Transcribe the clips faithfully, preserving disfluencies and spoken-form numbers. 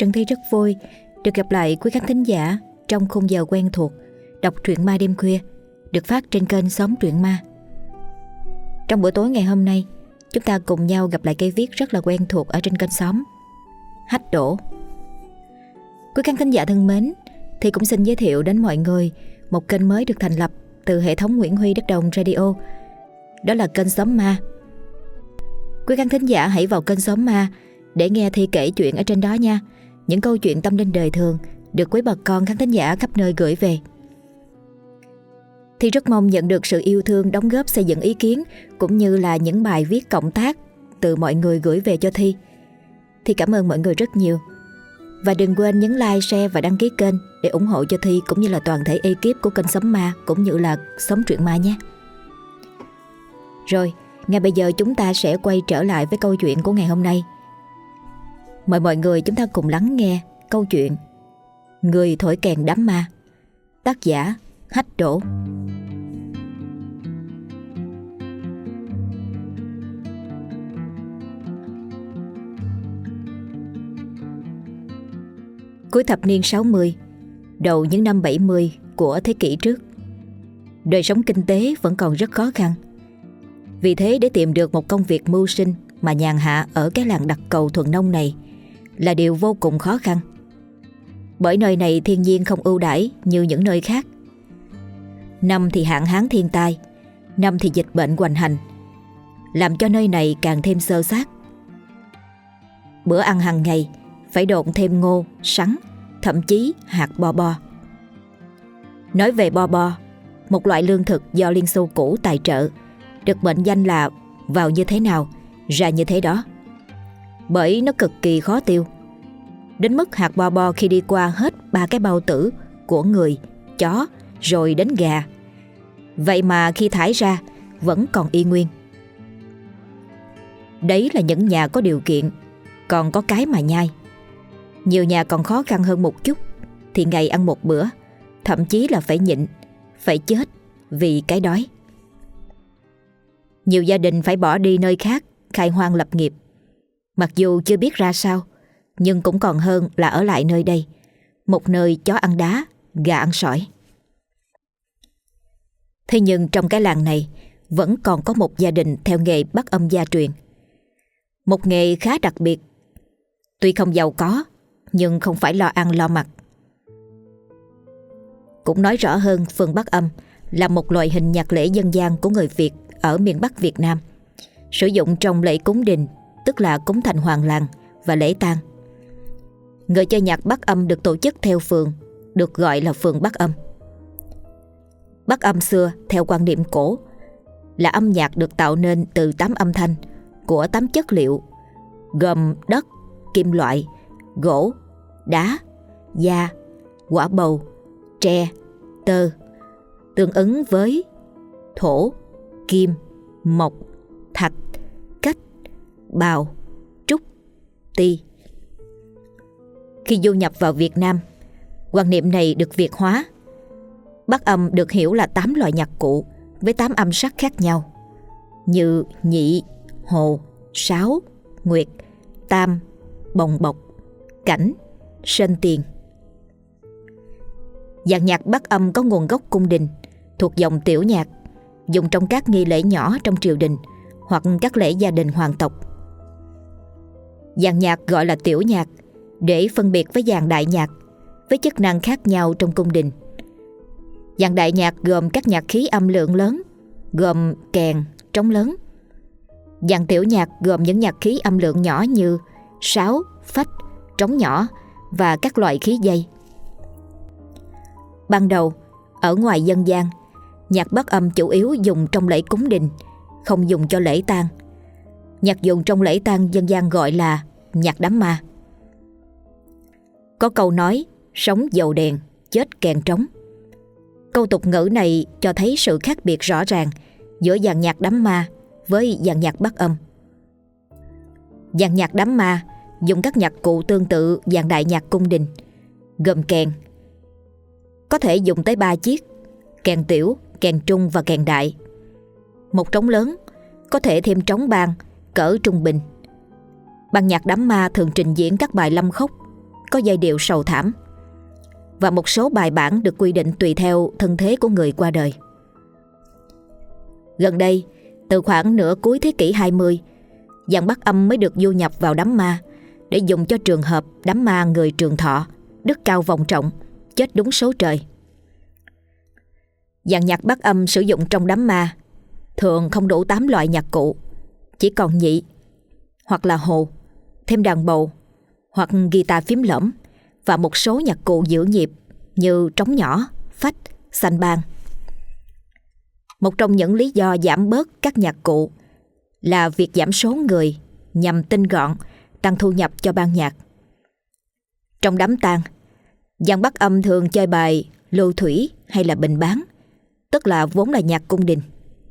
Trân Thi rất vui được gặp lại quý khán thính giả trong khung giờ quen thuộc đọc truyện ma đêm khuya được phát trên kênh Xóm Truyện Ma. Trong buổi tối ngày hôm nay, chúng ta cùng nhau gặp lại cây viết rất là quen thuộc ở trên kênh Xóm, Hách Đổ. Quý khán thính giả thân mến, thì cũng xin giới thiệu đến mọi người một kênh mới được thành lập từ hệ thống Nguyễn Huy Đất Đồng Radio. Đó là kênh Xóm Ma. Quý khán thính giả hãy vào kênh Xóm Ma để nghe Thi kể chuyện ở trên đó nha. Những câu chuyện tâm linh đời thường được quý bà con khán thính giả khắp nơi gửi về. Thi rất mong nhận được sự yêu thương, đóng góp xây dựng ý kiến cũng như là những bài viết cộng tác từ mọi người gửi về cho Thi. Thi cảm ơn mọi người rất nhiều. Và đừng quên nhấn like, share và đăng ký kênh để ủng hộ cho Thi cũng như là toàn thể ekip của kênh Xóm Ma cũng như là Xóm Truyện Ma nhé. Rồi, ngay bây giờ chúng ta sẽ quay trở lại với câu chuyện của ngày hôm nay. Mời mọi người chúng ta cùng lắng nghe câu chuyện Người thổi kèn đám ma, tác giả Hách Đổ. Cuối thập niên sáu mươi, đầu những năm bảy mươi của thế kỷ trước, đời sống kinh tế vẫn còn rất khó khăn. Vì thế để tìm được một công việc mưu sinh mà nhàn hạ ở cái làng đặc cầu thuần nông này là điều vô cùng khó khăn. Bởi nơi này thiên nhiên không ưu đãi như những nơi khác. Năm thì hạn hán thiên tai, năm thì dịch bệnh hoành hành, làm cho nơi này càng thêm xơ xác. Bữa ăn hàng ngày phải độn thêm ngô, sắn, thậm chí hạt bo bo. Nói về bo bo, một loại lương thực do Liên Xô cũ tài trợ, được mệnh danh là vào như thế nào, ra như thế đó. Bởi nó cực kỳ khó tiêu, đến mức hạt bo bo khi đi qua hết ba cái bao tử của người, chó, rồi đến gà, vậy mà khi thải ra vẫn còn y nguyên. Đấy là những nhà có điều kiện, còn có cái mà nhai. Nhiều nhà còn khó khăn hơn một chút thì ngày ăn một bữa, thậm chí là phải nhịn, phải chết vì cái đói. Nhiều gia đình phải bỏ đi nơi khác khai hoang lập nghiệp. Mặc dù chưa biết ra sao, nhưng cũng còn hơn là ở lại nơi đây, một nơi chó ăn đá, gà ăn sỏi. Thế nhưng trong cái làng này vẫn còn có một gia đình theo nghề bắt âm gia truyền. Một nghề khá đặc biệt. Tuy không giàu có, nhưng không phải lo ăn lo mặc. Cũng nói rõ hơn, phần bắt âm là một loại hình nhạc lễ dân gian của người Việt ở miền Bắc Việt Nam, sử dụng trong lễ cúng đình, tức là cúng thành hoàng làng và lễ tang. Người chơi nhạc bắt âm được tổ chức theo phường, được gọi là phường bắt âm. Bắt âm xưa theo quan niệm cổ là âm nhạc được tạo nên từ tám âm thanh của tám chất liệu gồm đất, kim loại, gỗ, đá, da, quả bầu, tre, tơ, tương ứng với thổ, kim, mộc, thạch, cách, bào, trúc, ti. Khi du nhập vào Việt Nam, quan niệm này được Việt hóa. Bắt âm được hiểu là tám loại nhạc cụ với tám âm sắc khác nhau như nhị, hồ, sáo, nguyệt, tam, bồng bộc, cảnh, sơn tiền. Dàn nhạc bắt âm có nguồn gốc cung đình, thuộc dòng tiểu nhạc, dùng trong các nghi lễ nhỏ trong triều đình hoặc các lễ gia đình hoàng tộc. Dàn nhạc gọi là tiểu nhạc để phân biệt với dàn đại nhạc, với chức năng khác nhau trong cung đình. Dàn đại nhạc gồm các nhạc khí âm lượng lớn, gồm kèn, trống lớn. Dàn tiểu nhạc gồm những nhạc khí âm lượng nhỏ như sáo, phách, trống nhỏ và các loại khí dây. Ban đầu, ở ngoài dân gian, nhạc bắt âm chủ yếu dùng trong lễ cúng đình, không dùng cho lễ tang. Nhạc dùng trong lễ tang dân gian gọi là nhạc đám ma. Có câu nói sống dầu đèn, chết kèn trống. Câu tục ngữ này cho thấy sự khác biệt rõ ràng giữa dàn nhạc đám ma với dàn nhạc bắt âm. Dàn nhạc đám ma dùng các nhạc cụ tương tự dàn đại nhạc cung đình, gồm kèn. Có thể dùng tới ba chiếc: kèn tiểu, kèn trung và kèn đại. Một trống lớn, có thể thêm trống ban cỡ trung bình. Ban nhạc đám ma thường trình diễn các bài lâm khốc, có giai điệu sầu thảm, và một số bài bản được quy định tùy theo thân thế của người qua đời. Gần đây, từ khoảng nửa cuối thế kỷ hai mươi, dàn Bắc Âm mới được du nhập vào đám ma để dùng cho trường hợp đám ma người trường thọ, đức cao vọng trọng, chết đúng số trời. Dàn nhạc Bắc Âm sử dụng trong đám ma thường không đủ tám loại nhạc cụ, chỉ còn nhị hoặc là hồ, thêm đàn bầu hoặc guitar phím lõm và một số nhạc cụ giữ nhịp như trống nhỏ, phách, sanh ban. Một trong những lý do giảm bớt các nhạc cụ là việc giảm số người nhằm tinh gọn, tăng thu nhập cho ban nhạc. Trong đám tang, dàn Bắc Âm thường chơi bài lưu thủy hay là bình bán, tức là vốn là nhạc cung đình.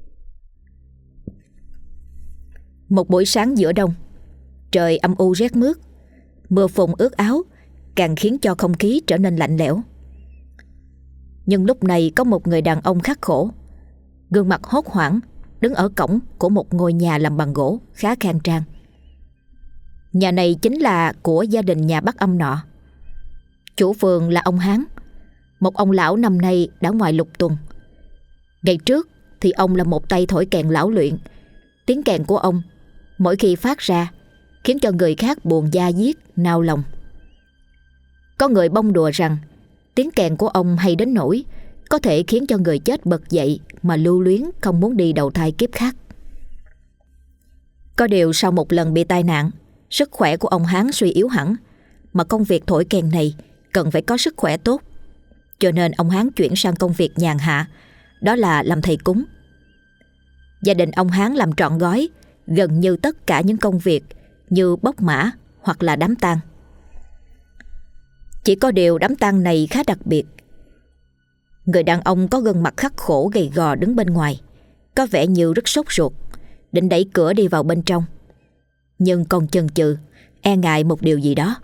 Một buổi sáng giữa đông, trời âm u rét mướt, mưa phùn ướt áo càng khiến cho không khí trở nên lạnh lẽo. Nhưng lúc này có một người đàn ông khắc khổ, gương mặt hốt hoảng, đứng ở cổng của một ngôi nhà làm bằng gỗ khá khang trang. Nhà này chính là của gia đình nhà Bắc Âm nọ. Chủ vườn là ông Hán, một ông lão năm nay đã ngoài lục tuần. Ngày trước thì ông là một tay thổi kèn lão luyện. Tiếng kèn của ông mỗi khi phát ra khiến cho người khác buồn da diết, nao lòng. Có người bông đùa rằng tiếng kèn của ông hay đến nỗi có thể khiến cho người chết bật dậy mà lưu luyến không muốn đi đầu thai kiếp khác. Có điều sau một lần bị tai nạn, sức khỏe của ông Hán suy yếu hẳn, mà công việc thổi kèn này cần phải có sức khỏe tốt, cho nên ông Hán chuyển sang công việc nhàn hạ, đó là làm thầy cúng. Gia đình ông Hán làm trọn gói gần như tất cả những công việc như bốc mã hoặc là đám tang. Chỉ có điều đám tang này khá đặc biệt. Người đàn ông có gương mặt khắc khổ gầy gò đứng bên ngoài, có vẻ như rất sốt ruột, định đẩy cửa đi vào bên trong, nhưng còn chần chừ, e ngại một điều gì đó.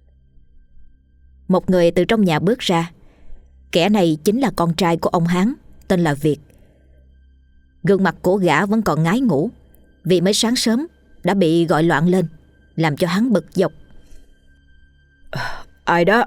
Một người từ trong nhà bước ra. Kẻ này chính là con trai của ông Hán, tên là Việt. Gương mặt của gã vẫn còn ngái ngủ, vì mới sáng sớm đã bị gọi loạn lên, làm cho hắn bực dọc. À, ai đó?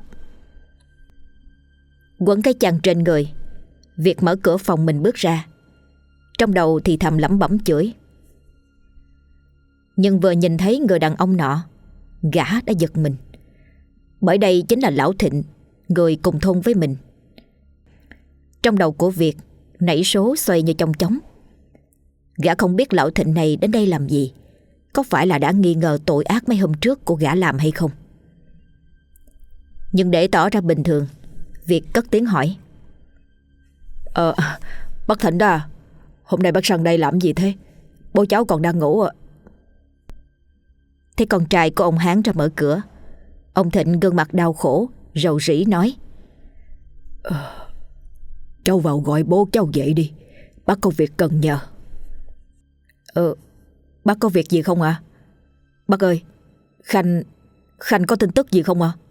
Quấn cái chăn trên người, Việt mở cửa phòng mình bước ra, trong đầu thì thầm lẩm bẩm chửi. Nhưng vừa nhìn thấy người đàn ông nọ, gã đã giật mình, bởi đây chính là lão Thịnh, người cùng thôn với mình. Trong đầu của Việt nảy số xoay như chong chóng. Gã không biết lão Thịnh này đến đây làm gì, có phải là đã nghi ngờ tội ác mấy hôm trước của gã làm hay không. Nhưng để tỏ ra bình thường, Việt cất tiếng hỏi. Ờ, bác Thịnh đó à? Hôm nay bác sang đây làm gì thế? Bố cháu còn đang ngủ ạ. Thấy con trai của ông Hán ra mở cửa, ông Thịnh gương mặt đau khổ, rầu rĩ nói. Ờ, cháu vào gọi bố cháu dậy đi, bác có việc cần nhờ. Ờ, bác có việc gì không ạ? À? Bác ơi, Khanh, Khanh có tin tức gì không ạ? À?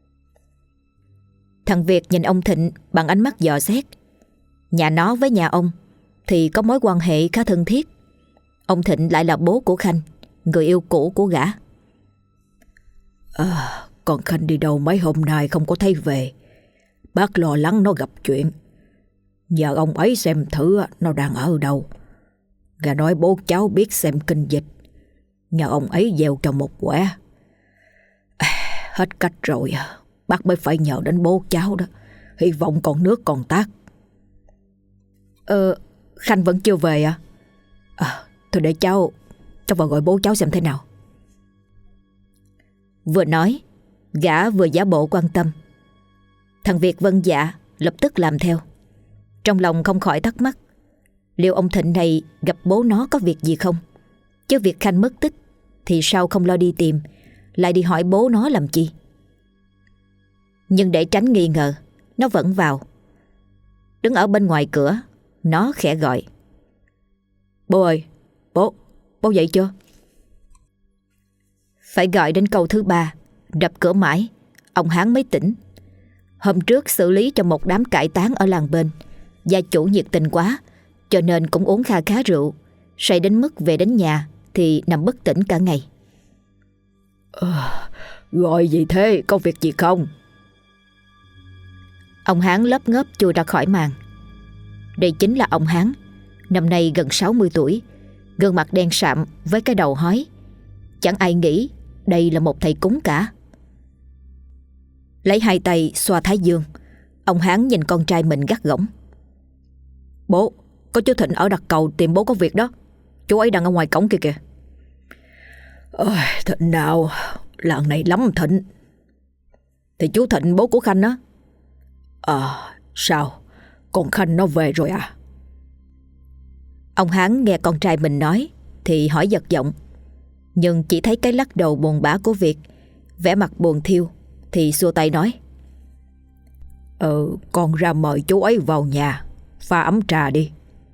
Thằng Việt nhìn ông Thịnh bằng ánh mắt dò xét. Nhà nó với nhà ông thì có mối quan hệ khá thân thiết. Ông Thịnh lại là bố của Khanh, người yêu cũ của gã. À, còn Khanh đi đâu mấy hôm nay không có thấy về. Bác lo lắng nó gặp chuyện. Nhờ ông ấy xem thử nó đang ở đâu. Gã nói bố cháu biết xem kinh dịch, nhờ ông ấy gieo cho một quẻ. À, hết cách rồi, bác mới phải nhờ đến bố cháu đó. Hy vọng còn nước còn tát. Ờ, Khanh vẫn chưa về à? À, thôi để cháu Cháu vào gọi bố cháu xem thế nào. Vừa nói, gã vừa giả bộ quan tâm. Thằng Việt vâng dạ, lập tức làm theo. Trong lòng không khỏi thắc mắc, liệu ông Thịnh này gặp bố nó có việc gì không? Chứ việc Khanh mất tích thì sao không lo đi tìm, lại đi hỏi bố nó làm chi? Nhưng để tránh nghi ngờ, nó vẫn vào. Đứng ở bên ngoài cửa, nó khẽ gọi. Bố ơi, bố, bố dậy chưa? Phải gọi đến câu thứ ba, đập cửa mãi, ông Hán mới tỉnh. Hôm trước xử lý cho một đám cải táng ở làng bên, gia chủ nhiệt tình quá, cho nên cũng uống kha khá rượu, say đến mức về đến nhà thì nằm bất tỉnh cả ngày. À, Gọi gì thế, có việc gì không? Ông Hán lấp ngớp chui ra khỏi màn. Đây chính là ông Hán, năm nay gần sáu mươi tuổi, gương mặt đen sạm với cái đầu hói. Chẳng ai nghĩ đây là một thầy cúng cả. Lấy hai tay xoa thái dương, ông Hán nhìn con trai mình gắt gỏng. Bố, có chú Thịnh ở Đặc Cầu tìm bố có việc đó. Chú ấy đang ở ngoài cổng kia kìa. Ôi, Thịnh nào? Làng này lắm Thịnh. Thì chú Thịnh bố của Khanh á. À, sao? Con Khanh nó về rồi à? Ông Hán nghe con trai mình nói thì hỏi giật giọng, nhưng chỉ thấy cái lắc đầu buồn bã của Việt, vẻ mặt buồn thiêu, thì xua tay nói: Ừ, con ra mời chú ấy vào nhà, pha ấm trà đi.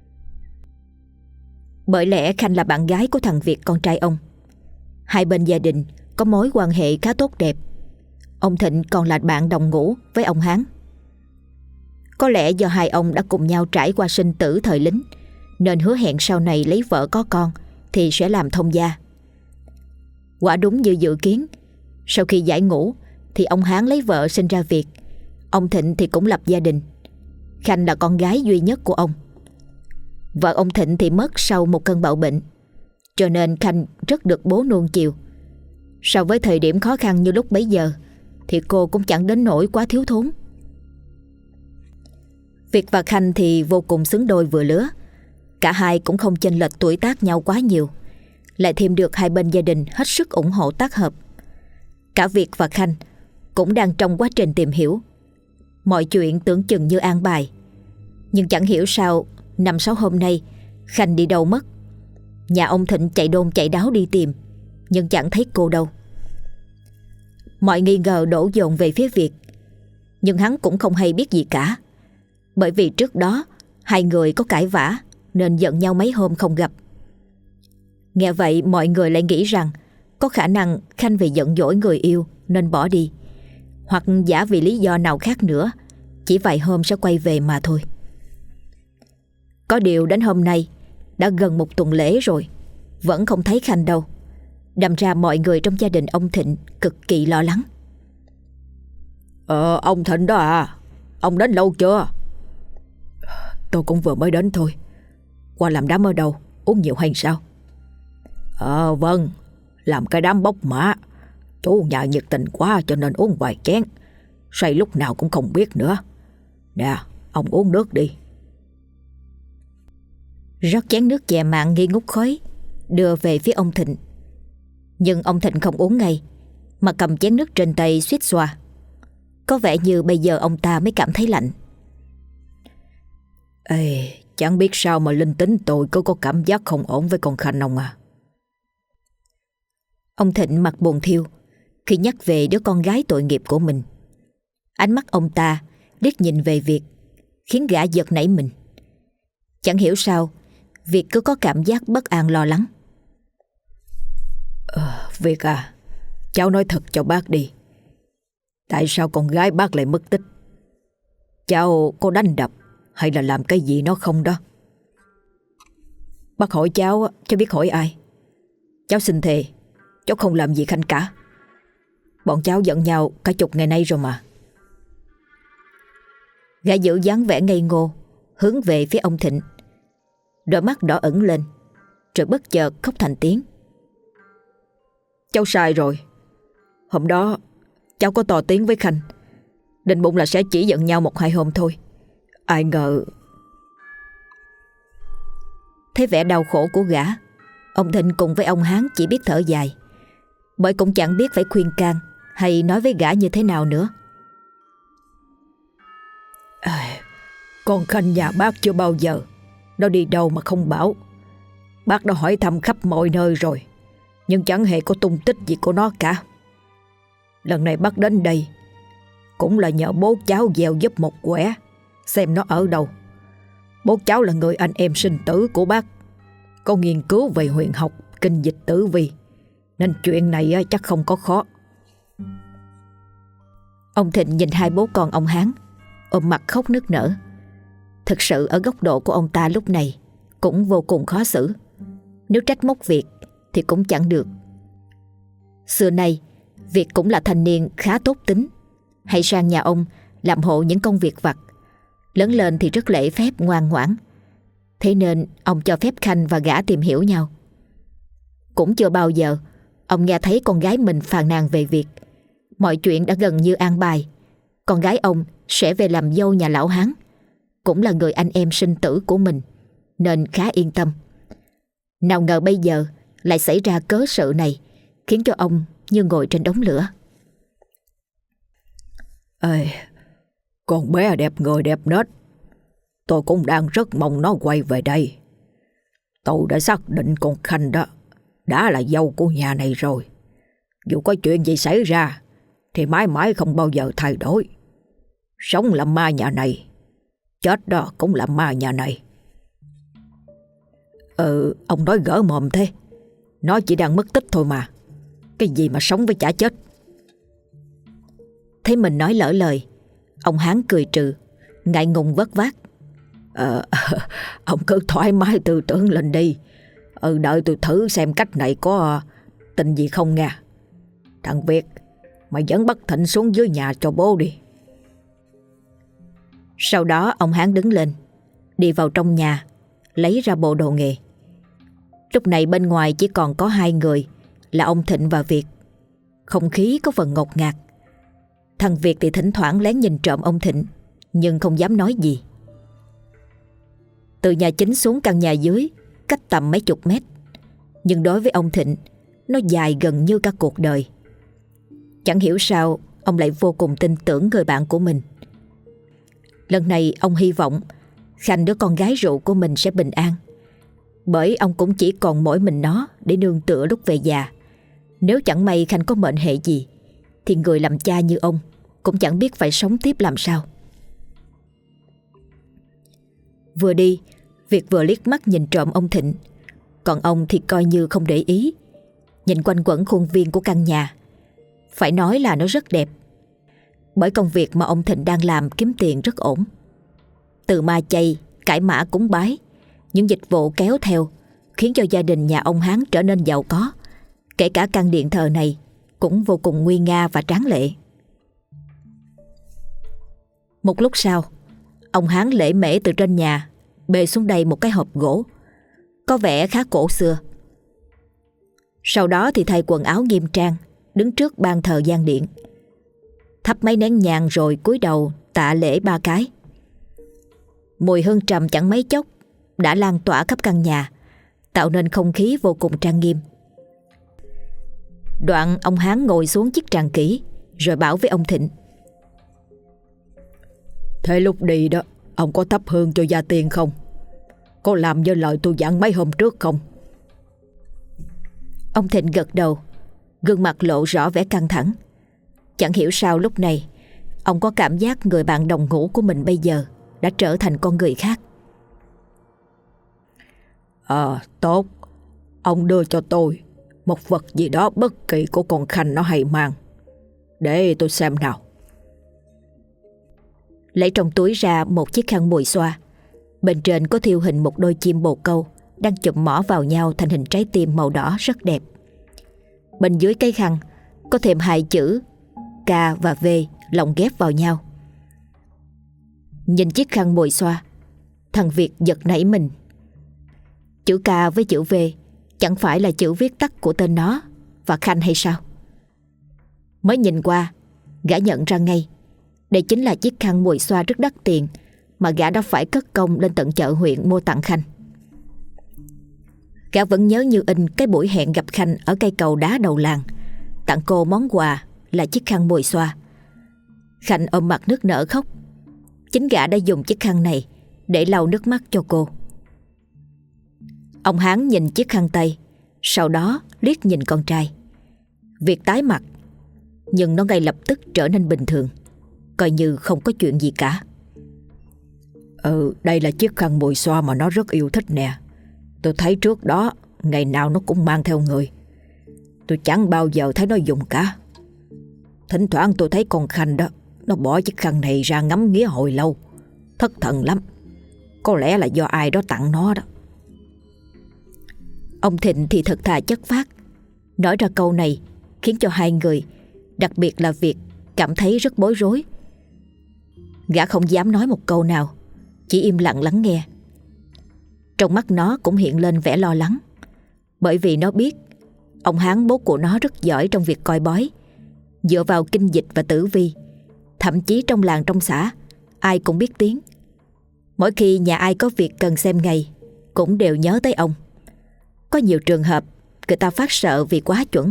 Bởi lẽ Khanh là bạn gái của thằng Việt con trai ông. Hai bên gia đình có mối quan hệ khá tốt đẹp. Ông Thịnh còn là bạn đồng ngũ với ông Hán. Có lẽ do hai ông đã cùng nhau trải qua sinh tử thời lính, nên hứa hẹn sau này lấy vợ có con thì sẽ làm thông gia. Quả đúng như dự kiến, sau khi giải ngũ thì ông Hán lấy vợ sinh ra Việt. Ông Thịnh thì cũng lập gia đình. Khanh là con gái duy nhất của ông. Vợ ông Thịnh thì mất sau một cơn bạo bệnh, cho nên Khanh rất được bố nuông chiều. So với thời điểm khó khăn như lúc bấy giờ thì cô cũng chẳng đến nỗi quá thiếu thốn. Việt và Khanh thì vô cùng xứng đôi vừa lứa. Cả hai cũng không chênh lệch tuổi tác nhau quá nhiều, lại thêm được hai bên gia đình hết sức ủng hộ tác hợp. Cả Việt và Khanh cũng đang trong quá trình tìm hiểu. Mọi chuyện tưởng chừng như an bài, nhưng chẳng hiểu sao năm sáu hôm nay Khanh đi đâu mất. Nhà ông Thịnh chạy đôn chạy đáo đi tìm, nhưng chẳng thấy cô đâu. Mọi nghi ngờ đổ dồn về phía Việt, nhưng hắn cũng không hay biết gì cả. Bởi vì trước đó hai người có cãi vã nên giận nhau mấy hôm không gặp. Nghe vậy mọi người lại nghĩ rằng có khả năng Khanh vì giận dỗi người yêu nên bỏ đi, hoặc giả vì lý do nào khác nữa, chỉ vài hôm sẽ quay về mà thôi. Có điều đến hôm nay đã gần một tuần lễ rồi, vẫn không thấy Khanh đâu. Đâm ra mọi người trong gia đình ông Thịnh cực kỳ lo lắng. Ờ, ông Thịnh đó à? Ông đến lâu chưa? Tôi cũng vừa mới đến thôi. Qua làm đám ở đâu? Uống nhiều hay sao? Ờ vâng, làm cái đám bốc mã. Chú nhà nhiệt tình quá cho nên uống vài chén, say lúc nào cũng không biết nữa. Nè, ông uống nước đi. Rót chén nước chè mặn nghi ngút khói, đưa về phía ông Thịnh. Nhưng ông Thịnh không uống ngay, mà cầm chén nước trên tay suýt xoa. Có vẻ như bây giờ ông ta mới cảm thấy lạnh. Ê, chẳng biết sao mà linh tính tôi cứ có cảm giác không ổn với con Khanh ông à. Ông Thịnh mặt buồn thiêu khi nhắc về đứa con gái tội nghiệp của mình. Ánh mắt ông ta liếc nhìn về Việt, khiến gã giật nảy mình. Chẳng hiểu sao Việt cứ có cảm giác bất an lo lắng. Ờ, Việt à, cháu nói thật cho bác đi. Tại sao con gái bác lại mất tích? Cháu có đánh đập hay là làm cái gì nó không đó? Bác hỏi cháu, cháu biết hỏi ai? Cháu xin thề, cháu không làm gì Khanh cả. Bọn cháu giận nhau cả chục ngày nay rồi mà. Gã giữ dáng vẻ ngây ngô, hướng về phía ông Thịnh. Đôi mắt đỏ ửng lên, rồi bất chợt khóc thành tiếng. Cháu sai rồi. Hôm đó cháu có to tiếng với Khanh, định bụng là sẽ chỉ giận nhau một hai hôm thôi. Ai ngờ. Thấy vẻ đau khổ của gã, ông Thịnh cùng với ông Hán chỉ biết thở dài, bởi cũng chẳng biết phải khuyên can hay nói với gã như thế nào nữa. À, con Khanh nhà bác chưa bao giờ, nó đi đâu mà không bảo. Bác đã hỏi thăm khắp mọi nơi rồi, nhưng chẳng hề có tung tích gì của nó cả. Lần này bác đến đây cũng là nhờ bố cháu gieo giúp một quẻ, xem nó ở đâu. Bố cháu là người anh em sinh tử của bác, có nghiên cứu về huyền học, kinh dịch tử vi, nên chuyện này chắc không có khó. Ông Thịnh nhìn hai bố con ông Hán, ôm mặt khóc nức nở. Thực sự ở góc độ của ông ta lúc này cũng vô cùng khó xử. Nếu trách móc Việt thì cũng chẳng được. Xưa nay Việt cũng là thanh niên khá tốt tính, hay sang nhà ông làm hộ những công việc vặt. Lớn lên thì rất lễ phép ngoan ngoãn. Thế nên ông cho phép Khanh và gã tìm hiểu nhau. Cũng chưa bao giờ ông nghe thấy con gái mình phàn nàn về Việt. Mọi chuyện đã gần như an bài. Con gái ông sẽ về làm dâu nhà lão Hán, cũng là người anh em sinh tử của mình, nên khá yên tâm. Nào ngờ bây giờ lại xảy ra cớ sự này, khiến cho ông như ngồi trên đống lửa. Ê, con bé đẹp người đẹp nết, tôi cũng đang rất mong nó quay về đây. Tôi đã xác định con Khanh đó đã là dâu của nhà này rồi. Dù có chuyện gì xảy ra thì mãi mãi không bao giờ thay đổi. Sống làm ma nhà này, chết đó cũng là ma nhà này. Ừ, ông nói gỡ mồm thế. Nó chỉ đang mất tích thôi mà. Cái gì mà sống với chả chết. Thấy mình nói lỡ lời, ông Hán cười trừ, ngại ngùng vất vát. Ờ, ông cứ thoải mái tư tưởng lên đi. Ừ, đợi tôi thử xem cách này có tình gì không nha. Thằng Việt, mày dẫn Bất Thịnh xuống dưới nhà cho bố đi. Sau đó ông Hán đứng lên, đi vào trong nhà, lấy ra bộ đồ nghề. Lúc này bên ngoài chỉ còn có hai người, là ông Thịnh và Việt. Không khí có phần ngột ngạt. Thằng Việt thì thỉnh thoảng lén nhìn trộm ông Thịnh, nhưng không dám nói gì. Từ nhà chính xuống căn nhà dưới cách tầm mấy chục mét, nhưng đối với ông Thịnh, nó dài gần như cả cuộc đời. Chẳng hiểu sao ông lại vô cùng tin tưởng người bạn của mình. Lần này ông hy vọng Khanh, đứa con gái rượu của mình, sẽ bình an, bởi ông cũng chỉ còn mỗi mình nó để nương tựa lúc về già. Nếu chẳng may Khanh có mệnh hệ gì thì người làm cha như ông cũng chẳng biết phải sống tiếp làm sao. Vừa đi, Việt vừa liếc mắt nhìn trộm ông Thịnh, còn ông thì coi như không để ý, nhìn quanh quẩn khuôn viên của căn nhà. Phải nói là nó rất đẹp, bởi công việc mà ông Thịnh đang làm kiếm tiền rất ổn. Từ ma chay, cải mã cúng bái, những dịch vụ kéo theo khiến cho gia đình nhà ông Hán trở nên giàu có. Kể cả căn điện thờ này cũng vô cùng nguy nga và tráng lệ. Một lúc sau, ông Hán lễ mễ từ trên nhà bê xuống đây một cái hộp gỗ, có vẻ khá cổ xưa. Sau đó thì thay quần áo nghiêm trang, đứng trước ban thờ gian điện, thắp mấy nén nhang rồi cúi đầu tạ lễ ba cái. Mùi hương trầm chẳng mấy chốc đã lan tỏa khắp căn nhà, tạo nên không khí vô cùng trang nghiêm. Đoạn ông Hán ngồi xuống chiếc tràng kỹ, rồi bảo với ông Thịnh: Thế lúc đi đó, ông có thắp hương cho gia tiên không? Có làm như lời tôi dặn mấy hôm trước không? Ông Thịnh gật đầu, gương mặt lộ rõ vẻ căng thẳng. Chẳng hiểu sao lúc này ông có cảm giác người bạn đồng ngủ của mình bây giờ đã trở thành con người khác. Ờ, tốt. Ông đưa cho tôi một vật gì đó bất kỳ của con Khanh nó hay mang, để tôi xem nào. Lấy trong túi ra một chiếc khăn mùi xoa. Bên trên có thêu hình một đôi chim bồ câu đang chụm mỏ vào nhau thành hình trái tim màu đỏ rất đẹp. Bên dưới cái khăn có thêm hai chữ K và V lồng ghép vào nhau. Nhìn chiếc khăn mùi xoa, thằng Việt giật nảy mình. Chữ K với chữ V chẳng phải là chữ viết tắt của tên nó và Khanh hay sao? Mới nhìn qua, gã nhận ra ngay đây chính là chiếc khăn mùi xoa rất đắt tiền mà gã đã phải cất công lên tận chợ huyện mua tặng Khanh. Gã vẫn nhớ như in cái buổi hẹn gặp Khanh ở cây cầu đá đầu làng, tặng cô món quà là chiếc khăn mùi xoa. Khanh ôm mặt nức nở khóc. Chính gã đã dùng chiếc khăn này để lau nước mắt cho cô. Ông Hán nhìn chiếc khăn tay, sau đó liếc nhìn con trai. Việt tái mặt, nhưng nó ngay lập tức trở nên bình thường, coi như không có chuyện gì cả. Ừ, đây là chiếc khăn mùi xoa mà nó rất yêu thích nè. Tôi thấy trước đó ngày nào nó cũng mang theo người. Tôi chẳng bao giờ thấy nó dùng cả. Thỉnh thoảng tôi thấy con Khanh đó, nó bỏ chiếc khăn này ra ngắm nghía hồi lâu, thất thần lắm. Có lẽ là do ai đó tặng nó đó. Ông Thịnh thì thật thà chất phác, nói ra câu này khiến cho hai người Đặc biệt là Việt cảm thấy rất bối rối. Gã không dám nói một câu nào, chỉ im lặng lắng nghe. Trong mắt nó cũng hiện lên vẻ lo lắng, bởi vì nó biết ông Hán bố của nó rất giỏi trong việc coi bói. Dựa vào kinh dịch và tử vi, thậm chí trong làng trong xã ai cũng biết tiếng. Mỗi khi nhà ai có việc cần xem ngày cũng đều nhớ tới ông. Có nhiều trường hợp người ta phát sợ vì quá chuẩn.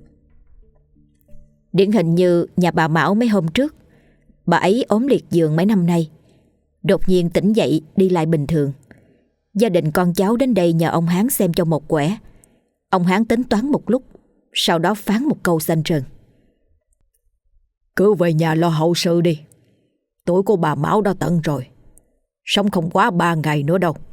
Điển hình như nhà bà Mão mấy hôm trước. Bà ấy ốm liệt giường mấy năm nay, đột nhiên tỉnh dậy đi lại bình thường. Gia đình con cháu đến đây nhờ ông Hán xem cho một quẻ. Ông Hán tính toán một lúc, sau đó phán một câu xanh trần: Cứ về nhà lo hậu sự đi. Tuổi của bà Mão đã tận rồi, sống không quá ba ngày nữa đâu.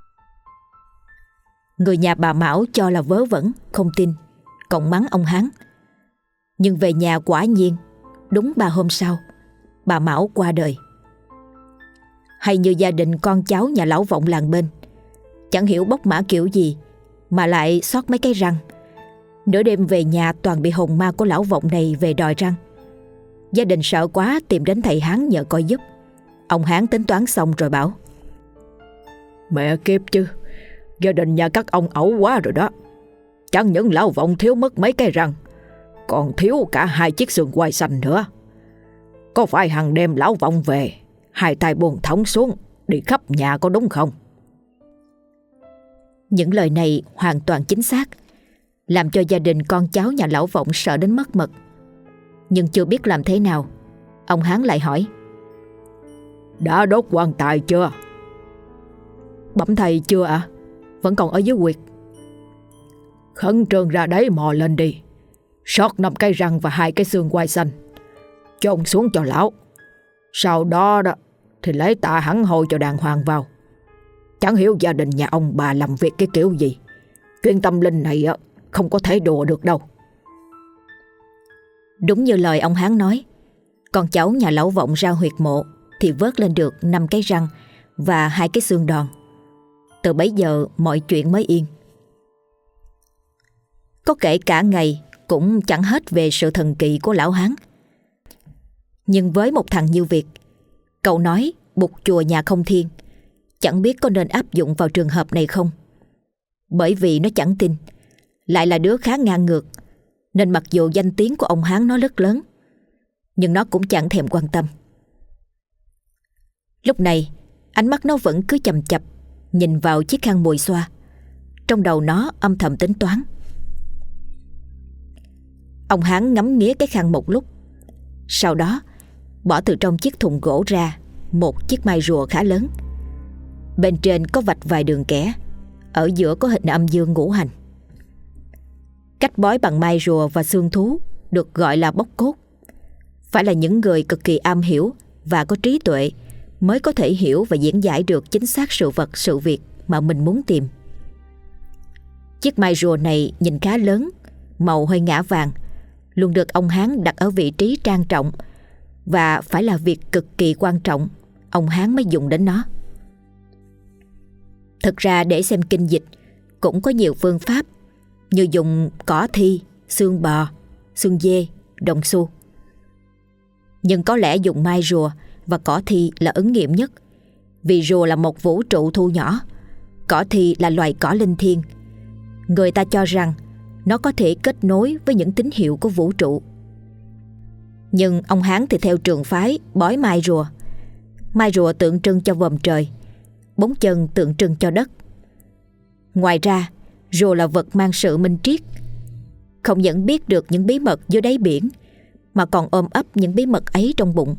Người nhà bà Mão cho là vớ vẩn, không tin, cộng mắng ông Hán. Nhưng về nhà quả nhiên đúng ba hôm sau bà Mão qua đời. Hay như gia đình con cháu nhà lão vọng làng bên, chẳng hiểu bốc mã kiểu gì mà lại sót mấy cái răng. Nửa đêm về nhà toàn bị hồn ma của lão vọng này về đòi răng. Gia đình sợ quá tìm đến thầy Hán nhờ coi giúp. Ông Hán tính toán xong rồi bảo: Mẹ kiếp chứ, gia đình nhà các ông ẩu quá rồi đó. Chẳng những lão vọng thiếu mất mấy cái răng, còn thiếu cả hai chiếc xương quai xanh nữa. Có phải hàng đêm lão vọng về, hai tay buông thõng xuống đi khắp nhà có đúng không? Những lời này hoàn toàn chính xác, làm cho gia đình con cháu nhà lão vọng sợ đến mất mật. Nhưng chưa biết làm thế nào, ông Hán lại hỏi: Đã đốt quan tài chưa? Bẩm thầy chưa ạ, à? Vẫn còn ở dưới huyệt. Khẩn trương ra đấy mò lên đi, sót năm cái răng và hai cái xương quai xanh, chôn xuống cho lão. Sau đó đó thì lấy tạ hẳn hồi cho đàng hoàng vào. Chẳng hiểu gia đình nhà ông bà làm việc cái kiểu gì. Chuyện tâm linh này không có thể đùa được đâu. Đúng như lời ông Hán nói, con cháu nhà lão vọng ra huyệt mộ thì vớt lên được năm cái răng và hai cái xương đòn. Từ bấy giờ mọi chuyện mới yên. Có kể cả ngày cũng chẳng hết về sự thần kỳ của lão Hán. Nhưng với một thằng như Việt, cậu nói bục chùa nhà không thiên, chẳng biết có nên áp dụng vào trường hợp này không. Bởi vì nó chẳng tin, lại là đứa khá ngang ngược, nên mặc dù danh tiếng của ông Hán nó rất lớn, nhưng nó cũng chẳng thèm quan tâm. Lúc này ánh mắt nó vẫn cứ chằm chằm nhìn vào chiếc khăn mùi xoa. Trong đầu nó âm thầm tính toán. Ông Hán ngắm nghía cái khăn một lúc, sau đó bỏ từ trong chiếc thùng gỗ ra một chiếc mai rùa khá lớn. Bên trên có vạch vài đường kẻ, ở giữa có hình âm dương ngũ hành. Cách bói bằng mai rùa và xương thú được gọi là bóc cốt. Phải là những người cực kỳ am hiểu và có trí tuệ mới có thể hiểu và diễn giải được chính xác sự vật, sự việc mà mình muốn tìm. Chiếc mai rùa này nhìn khá lớn, màu hơi ngã vàng, luôn được ông Hán đặt ở vị trí trang trọng, và phải là việc cực kỳ quan trọng ông Hán mới dùng đến nó. Thực ra để xem kinh dịch cũng có nhiều phương pháp, như dùng cỏ thi, xương bò, xương dê, đồng xu. Nhưng có lẽ dùng mai rùa và cỏ thi là ứng nghiệm nhất, vì rùa là một vũ trụ thu nhỏ, cỏ thi là loài cỏ linh thiêng. Người ta cho rằng nó có thể kết nối với những tín hiệu của vũ trụ. Nhưng ông Hán thì theo trường phái bói mai rùa. Mai rùa tượng trưng cho vòm trời, bốn chân tượng trưng cho đất. Ngoài ra, rùa là vật mang sự minh triết, không những biết được những bí mật dưới đáy biển, mà còn ôm ấp những bí mật ấy trong bụng.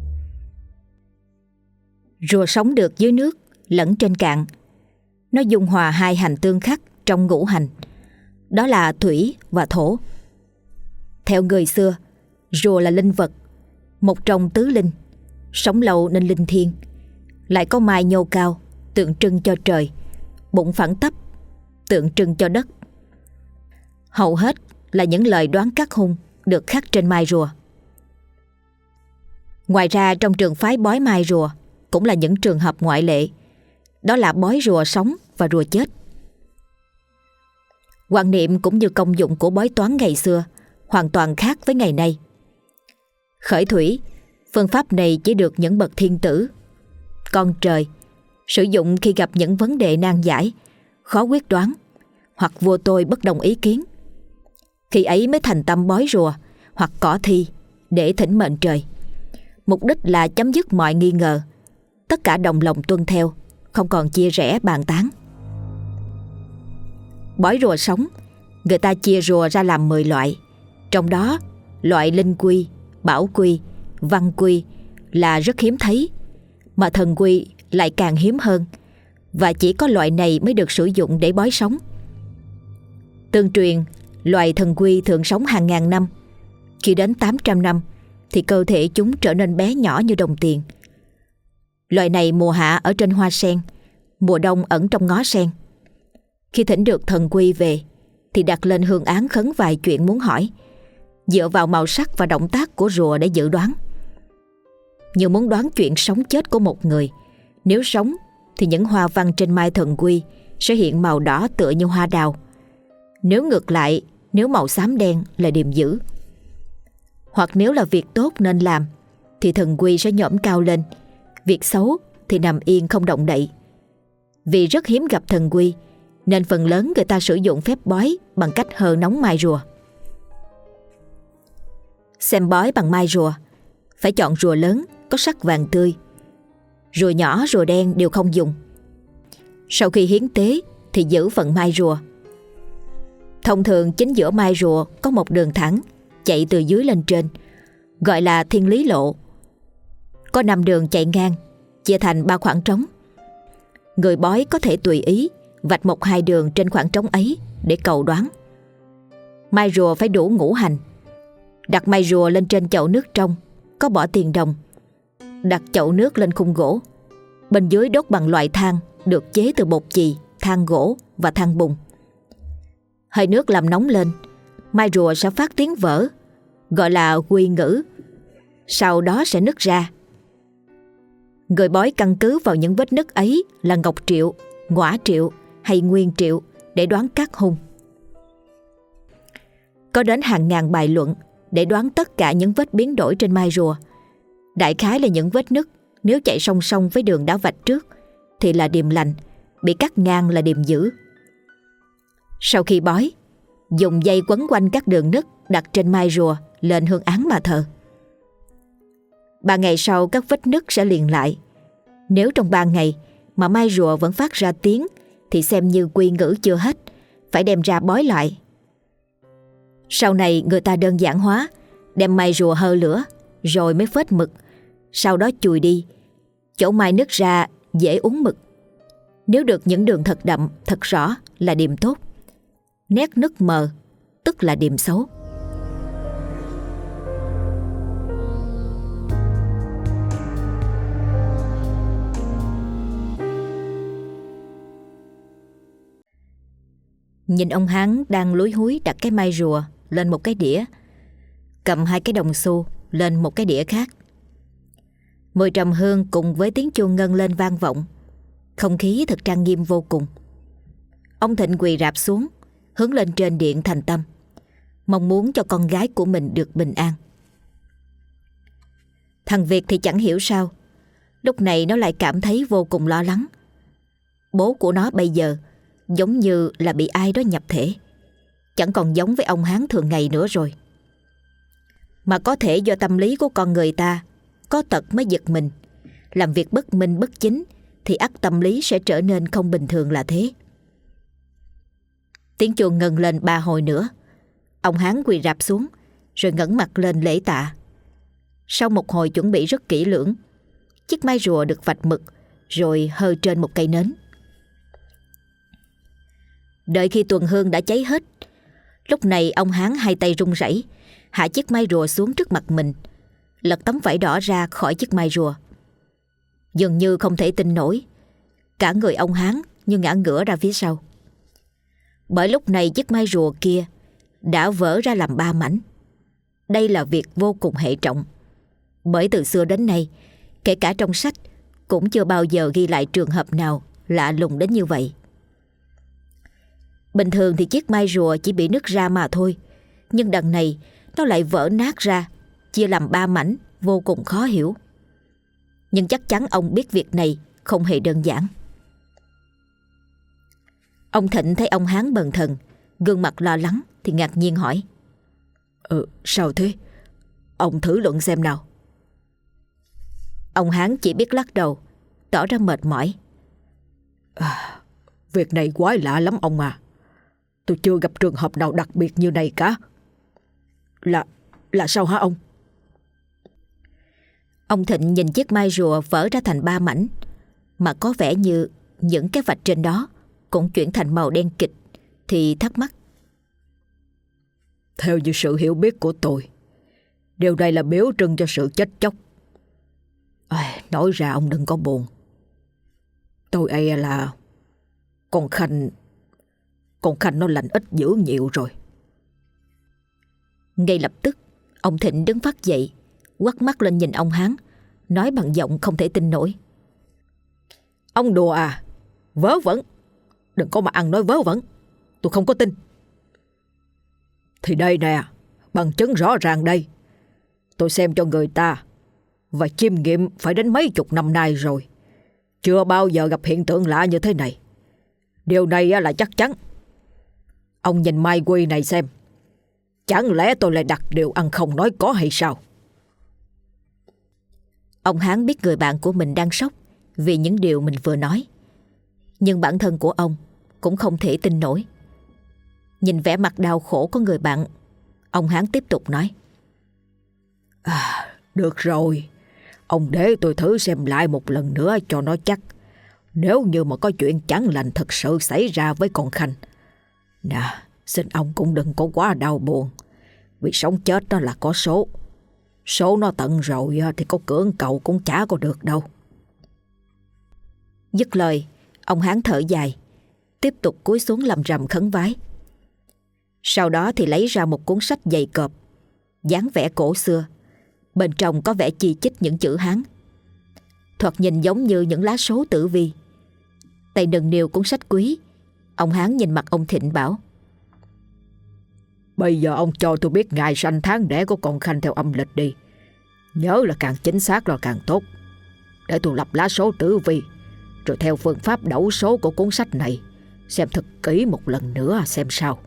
Rùa sống được dưới nước lẫn trên cạn. Nó dung hòa hai hành tương khắc trong ngũ hành, đó là thủy và thổ. Theo người xưa, rùa là linh vật, một trong tứ linh, sống lâu nên linh thiêng. Lại có mai nhô cao, tượng trưng cho trời, bụng phẳng tắp, tượng trưng cho đất. Hầu hết là những lời đoán cắt hung được khắc trên mai rùa. Ngoài ra, trong trường phái bói mai rùa cũng là những trường hợp ngoại lệ, đó là bói rùa sống và rùa chết. Quan niệm cũng như công dụng của bói toán ngày xưa hoàn toàn khác với ngày nay. Khởi thủy, phương pháp này chỉ được những bậc thiên tử, con trời sử dụng khi gặp những vấn đề nan giải, khó quyết đoán, hoặc vua tôi bất đồng ý kiến. Khi ấy mới thành tâm bói rùa hoặc cỏ thi để thỉnh mệnh trời. Mục đích là chấm dứt mọi nghi ngờ, tất cả đồng lòng tuân theo, không còn chia rẽ bàn tán. Bói rùa sống, người ta chia rùa ra làm mười loại. Trong đó, loại linh quy, bảo quy, văn quy là rất hiếm thấy, mà thần quy lại càng hiếm hơn, và chỉ có loại này mới được sử dụng để bói sống. Tương truyền, loài thần quy thường sống hàng ngàn năm. Khi đến tám trăm năm thì cơ thể chúng trở nên bé nhỏ như đồng tiền. Loài này mùa hạ ở trên hoa sen, mùa đông ẩn trong ngó sen. Khi thỉnh được thần quy về thì đặt lên hương án khấn vài chuyện muốn hỏi, dựa vào màu sắc và động tác của rùa để dự đoán. Như muốn đoán chuyện sống chết của một người, nếu sống thì những hoa văn trên mai thần quy sẽ hiện màu đỏ tựa như hoa đào. Nếu ngược lại, nếu màu xám đen là điềm dữ. Hoặc nếu là việc tốt nên làm thì thần quy sẽ nhổm cao lên, việc xấu thì nằm yên không động đậy. Vì rất hiếm gặp thần quy nên phần lớn người ta sử dụng phép bói bằng cách hơ nóng mai rùa. Xem bói bằng mai rùa, phải chọn rùa lớn có sắc vàng tươi. Rùa nhỏ, rùa đen đều không dùng. Sau khi hiến tế thì giữ phần mai rùa. Thông thường chính giữa mai rùa có một đường thẳng chạy từ dưới lên trên, gọi là thiên lý lộ. Có năm đường chạy ngang, chia thành ba khoảng trống. Người bói có thể tùy ý vạch một hai đường trên khoảng trống ấy để cầu đoán. Mai rùa phải đủ ngũ hành. Đặt mai rùa lên trên chậu nước trong, có bỏ tiền đồng. Đặt chậu nước lên khung gỗ, bên dưới đốt bằng loại than được chế từ bột chì, than gỗ và than bùn. Hơi nước làm nóng lên, mai rùa sẽ phát tiếng vỡ, gọi là quy ngữ, sau đó sẽ nứt ra. Người bói căn cứ vào những vết nứt ấy là ngọc triệu, ngõa triệu hay nguyên triệu để đoán các hung. Có đến hàng ngàn bài luận để đoán tất cả những vết biến đổi trên mai rùa. Đại khái là những vết nứt nếu chạy song song với đường đã vạch trước thì là điềm lành, bị cắt ngang là điềm dữ. Sau khi bói, dùng dây quấn quanh các đường nứt đặt trên mai rùa lên hương án mà thờ. Ba ngày sau các vết nứt sẽ liền lại. Nếu trong ba ngày mà mai rùa vẫn phát ra tiếng thì xem như quy ngữ chưa hết, phải đem ra bói lại. Sau này người ta đơn giản hóa, đem mai rùa hơ lửa rồi mới phết mực, sau đó chùi đi. Chỗ mai nứt ra dễ uống mực. Nếu được những đường thật đậm, thật rõ là điềm tốt. Nét nứt mờ tức là điềm xấu. Nhìn ông Hán đang lúi húi đặt cái mai rùa lên một cái đĩa, cầm hai cái đồng xu lên một cái đĩa khác. Mùi trầm hương cùng với tiếng chuông ngân lên vang vọng. Không khí thật trang nghiêm vô cùng. Ông Thịnh quỳ rạp xuống, hướng lên trên điện thành tâm, mong muốn cho con gái của mình được bình an. Thằng Việt thì chẳng hiểu sao, lúc này nó lại cảm thấy vô cùng lo lắng. Bố của nó bây giờ giống như là bị ai đó nhập thể, chẳng còn giống với ông Hán thường ngày nữa rồi. Mà có thể do tâm lý của con người ta có tật mới giật mình, làm việc bất minh bất chính thì ắt tâm lý sẽ trở nên không bình thường là thế. Tiếng chuông ngân lên ba hồi nữa. Ông Hán quỳ rạp xuống rồi ngẩng mặt lên lễ tạ. Sau một hồi chuẩn bị rất kỹ lưỡng, chiếc mai rùa được vạch mực rồi hơ trên một cây nến. Đợi khi tuần hương đã cháy hết, lúc này ông Hán hai tay run rẩy hạ chiếc mai rùa xuống trước mặt mình, lật tấm vải đỏ ra khỏi chiếc mai rùa. Dường như không thể tin nổi, cả người ông Hán như ngã ngửa ra phía sau. Bởi lúc này chiếc mai rùa kia đã vỡ ra làm ba mảnh. Đây là việc vô cùng hệ trọng, bởi từ xưa đến nay, kể cả trong sách cũng chưa bao giờ ghi lại trường hợp nào lạ lùng đến như vậy. Bình thường thì chiếc mai rùa chỉ bị nứt ra mà thôi, nhưng đằng này nó lại vỡ nát ra, chia làm ba mảnh vô cùng khó hiểu. Nhưng chắc chắn ông biết việc này không hề đơn giản. Ông Thịnh thấy ông Hán bần thần, gương mặt lo lắng thì ngạc nhiên hỏi: Ừ, sao thế? Ông thử luận xem nào. Ông Hán chỉ biết lắc đầu, tỏ ra mệt mỏi. À, việc này quái lạ lắm ông à. Tôi chưa gặp trường hợp nào đặc biệt như này cả. Là, là sao hả ông? Ông Thịnh nhìn chiếc mai rùa vỡ ra thành ba mảnh, mà có vẻ như những cái vạch trên đó cũng chuyển thành màu đen kịt, thì thắc mắc. Theo như sự hiểu biết của tôi, điều này là biểu trưng cho sự chết chóc. À, nói ra ông đừng có buồn. Tôi e là con Khanh Con Khanh nó lành ít dữ nhiều rồi. Ngay lập tức ông Thịnh đứng phát dậy, quắt mắt lên nhìn ông Hán, nói bằng giọng không thể tin nổi: Ông đùa à? Vớ vẩn. Đừng có mà ăn nói vớ vẩn. Tôi không có tin. Thì đây nè, bằng chứng rõ ràng đây. Tôi xem cho người ta và chiêm nghiệm phải đến mấy chục năm nay rồi, chưa bao giờ gặp hiện tượng lạ như thế này. Điều này là chắc chắn. Ông nhìn mai quy này xem. Chẳng lẽ tôi lại đặt điều ăn không nói có hay sao? Ông Hán biết người bạn của mình đang sốc vì những điều mình vừa nói, nhưng bản thân của ông cũng không thể tin nổi. Nhìn vẻ mặt đau khổ của người bạn, ông Hán tiếp tục nói: À, được rồi, ông để tôi thử xem lại một lần nữa cho nó chắc. Nếu như mà có chuyện chẳng lành thật sự xảy ra với con Khanh, nè, xin ông cũng đừng có quá đau buồn. Vì sống chết đó là có số. Số nó tận rồi thì có cưỡng cầu cũng chả có được đâu. Dứt lời, ông Hán thở dài, tiếp tục cúi xuống lầm rầm khấn vái. Sau đó thì lấy ra một cuốn sách dày cộp, dáng vẻ cổ xưa. Bên trong có vẻ chi chít những chữ Hán, thoạt nhìn giống như những lá số tử vi. Tay nâng niu cuốn sách quý, ông Hán nhìn mặt ông Thịnh bảo: Bây giờ ông cho tôi biết ngày sanh tháng đẻ của con Khanh theo âm lịch đi. Nhớ là càng chính xác là càng tốt. Để tôi lập lá số tử vi, rồi theo phương pháp đấu số của cuốn sách này, xem thật kỹ một lần nữa xem sao.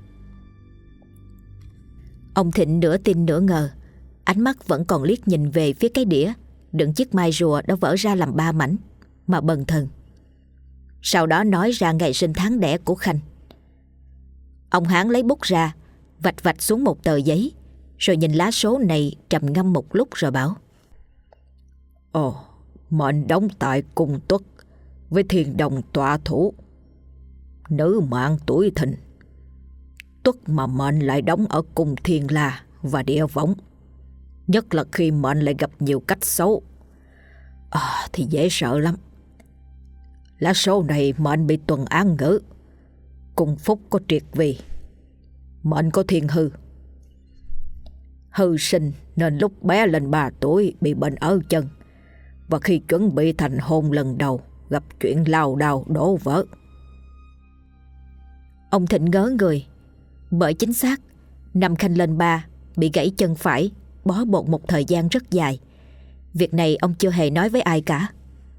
Ông Thịnh nửa tin nửa ngờ, ánh mắt vẫn còn liếc nhìn về phía cái đĩa đựng chiếc mai rùa đã vỡ ra làm ba mảnh, mà bần thần. Sau đó nói ra ngày sinh tháng đẻ của Khanh. Ông Hán lấy bút ra, vạch vạch xuống một tờ giấy, rồi nhìn lá số này trầm ngâm một lúc rồi bảo: Ồ, mệnh đóng tại cung Tuất với thiên đồng tọa thủ. Nữ mạng tuổi Thìn. Tuất mà mệnh lại đóng ở cung Thiên La và Địa Võng, nhất là khi mệnh lại gặp nhiều cách xấu, à, thì dễ sợ lắm. Lá số này mệnh bị tuần án ngữ. Cung Phúc có triệt vì. Mệnh có thiên hư. Hư sinh nên lúc bé lên ba tuổi bị bệnh ở chân, và khi chuẩn bị thành hôn lần đầu gặp chuyện lao đao đổ vỡ. Ông Thịnh ngớ người, bởi chính xác năm Khanh lên ba bị gãy chân phải, bó bột một thời gian rất dài. Việc này ông chưa hề nói với ai cả.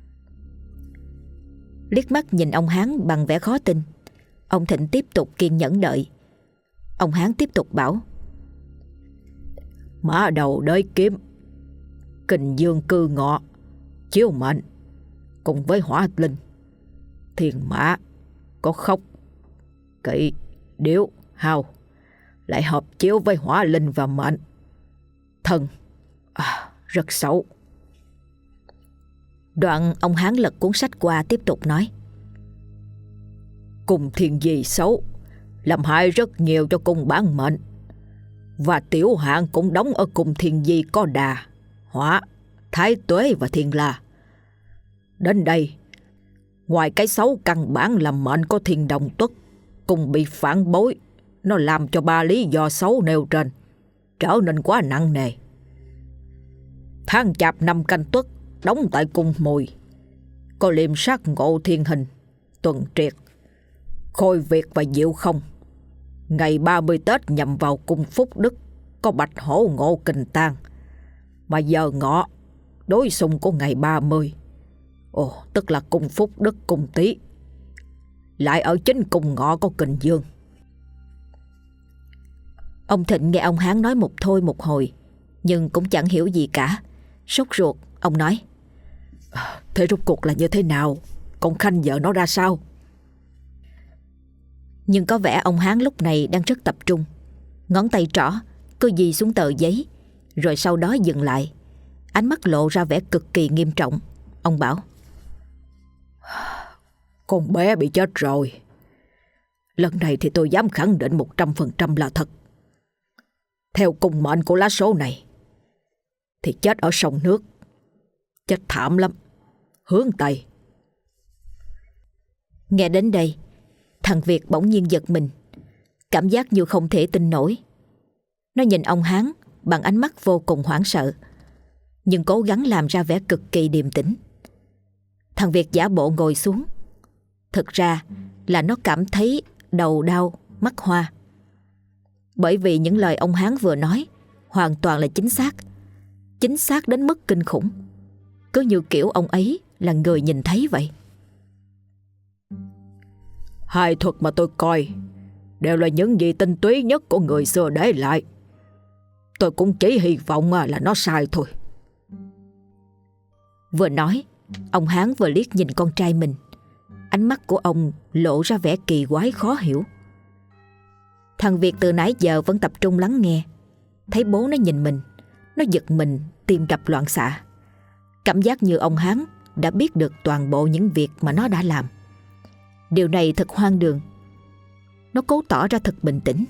Liếc mắt nhìn ông Hán bằng vẻ khó tin, ông Thịnh tiếp tục kiên nhẫn đợi. Ông Hán tiếp tục bảo: Mã đầu đới kiếm, kình dương cư ngọ, chiếu mệnh cùng với hỏa linh. Thiên mã có khốc, kỵ, điếu, hao lại hợp chiếu với hỏa linh và mệnh. Thân à, rất xấu. Đoạn ông Hán lật cuốn sách qua tiếp tục nói: Cung thiên di xấu, làm hại rất nhiều cho cung bản mệnh. Và tiểu hạng cũng đóng ở cung thiên di có đà, hỏa, thái tuế và thiên la. Đến đây, ngoài cái xấu căn bản làm mệnh có thiên đồng tuất cùng bị phản bối, nó làm cho ba lý do xấu nêu trên trở nên quá nặng nề. Tháng chạp năm canh tuất đóng tại cung mùi, có liêm sát ngộ thiên hình, tuần triệt, khôi việt và diệu không. Ngày ba mươi Tết nhằm vào cung Phúc Đức có bạch hổ ngộ kình tang, Mà giờ ngọ đối xung của ngày ba mươi, ồ, tức là cung Phúc Đức cung Tý, lại ở chính cung ngọ có Kình Dương. Ông Thịnh nghe ông Hán nói một thôi một hồi, nhưng cũng chẳng hiểu gì cả. Sốt ruột, ông nói: Thế rốt cuộc là như thế nào? Con Khanh vợ nó ra sao? Nhưng có vẻ ông Hán lúc này đang rất tập trung. Ngón tay trỏ cứ di xuống tờ giấy, rồi sau đó dừng lại. Ánh mắt lộ ra vẻ cực kỳ nghiêm trọng. Ông bảo: Con bé bị chết rồi. Lần này thì tôi dám khẳng định một trăm phần trăm là thật. Theo cung mệnh của lá số này thì chết ở sông nước. Chết thảm lắm, hướng Tây. Nghe đến đây, thằng Việt bỗng nhiên giật mình, cảm giác như không thể tin nổi. Nó nhìn ông Hán bằng ánh mắt vô cùng hoảng sợ, nhưng cố gắng làm ra vẻ cực kỳ điềm tĩnh. Thằng Việt giả bộ ngồi xuống. Thực ra là nó cảm thấy đầu đau, mắt hoa. Bởi vì những lời ông Hán vừa nói hoàn toàn là chính xác. Chính xác đến mức kinh khủng, cứ như kiểu ông ấy là người nhìn thấy vậy. Hai thuật mà tôi coi đều là những gì tinh túy nhất của người xưa để lại. Tôi cũng chỉ hy vọng là nó sai thôi. Vừa nói, ông Hán vừa liếc nhìn con trai mình. Ánh mắt của ông lộ ra vẻ kỳ quái khó hiểu. Thằng Việt từ nãy giờ vẫn tập trung lắng nghe. Thấy bố nó nhìn mình, nó giật mình, tim đập loạn xạ. Cảm giác như ông Hán đã biết được toàn bộ những việc mà nó đã làm. Điều này thật hoang đường. Nó cố tỏ ra thật bình tĩnh.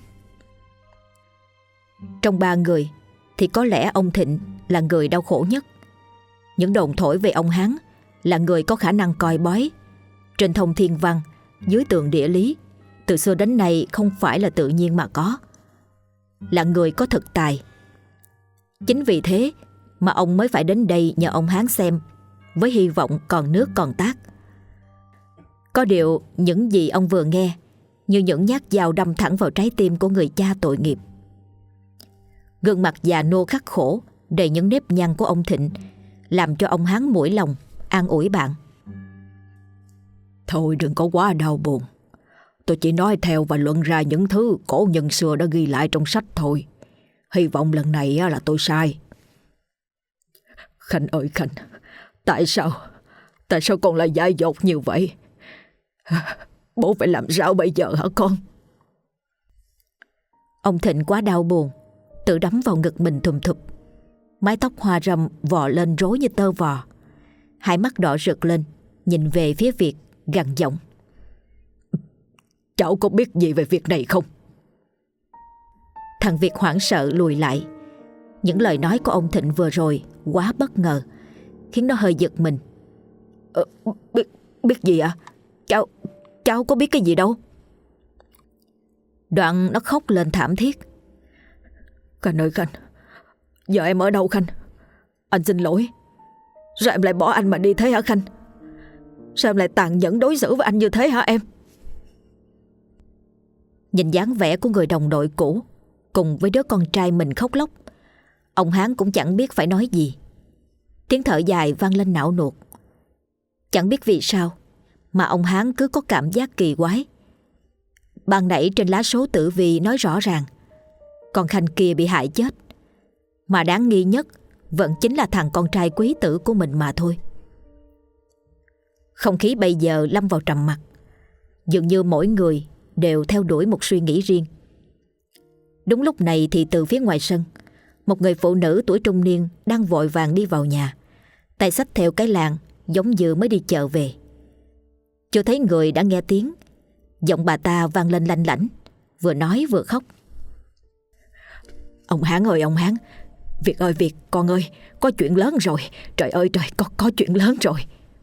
Trong ba người thì có lẽ ông Thịnh là người đau khổ nhất. Những đồn thổi về ông Hán là người có khả năng coi bói trên thông thiên văn, dưới tường địa lý, từ xưa đến nay không phải là tự nhiên mà có, là người có thực tài. Chính vì thế mà ông mới phải đến đây nhờ ông Hán xem, với hy vọng còn nước còn tát. Có điều những gì ông vừa nghe như những nhát dao đâm thẳng vào trái tim của người cha tội nghiệp. Gương mặt già nua khắc khổ, đầy những nếp nhăn của ông Thịnh làm cho ông Hán mũi lòng, an ủi bạn: Thôi đừng có quá đau buồn. Tôi chỉ nói theo và luận ra những thứ cổ nhân xưa đã ghi lại trong sách thôi. Hy vọng lần này là tôi sai. Khanh ơi Khanh, tại sao Tại sao con lại dại dột như vậy? Bố phải làm sao bây giờ hả con? Ông Thịnh quá đau buồn, tự đấm vào ngực mình thùm thụp. Mái tóc hoa râm vò lên rối như tơ vò. Hai mắt đỏ rực lên, nhìn về phía Việt gằn giọng: Cháu có biết gì về việc này không? Thằng Việt hoảng sợ lùi lại. Những lời nói của ông Thịnh vừa rồi quá bất ngờ, khiến nó hơi giật mình. Ờ, biết, biết gì ạ? À? Cháu, cháu có biết cái gì đâu. Đoạn nó khóc lên thảm thiết. Khanh ơi Khanh, giờ em ở đâu Khanh? Anh xin lỗi. Sao em lại bỏ anh mà đi thế hả Khanh? Sao em lại tàn nhẫn đối xử với anh như thế hả em? Nhìn dáng vẻ của người đồng đội cũ cùng với đứa con trai mình khóc lóc, ông Hán cũng chẳng biết phải nói gì. Tiếng thở dài vang lên não nuột. Chẳng biết vì sao mà ông Hán cứ có cảm giác kỳ quái. Ban nãy trên lá số tử vi nói rõ ràng con Khanh kia bị hại chết, mà đáng nghi nhất vẫn chính là thằng con trai quý tử của mình mà thôi. Không khí bây giờ lâm vào trầm mặc, dường như mỗi người đều theo đuổi một suy nghĩ riêng. Đúng lúc này thì từ phía ngoài sân, một người phụ nữ tuổi trung niên đang vội vàng đi vào nhà, tay xách theo cái làng giống như mới đi chợ về. Chưa thấy người đã nghe tiếng, giọng bà ta vang lên lanh lảnh, vừa nói vừa khóc. Ông Hán ơi ông Hán, Việt ơi Việt, con ơi, có chuyện lớn rồi. Trời ơi trời, có, có chuyện lớn rồi.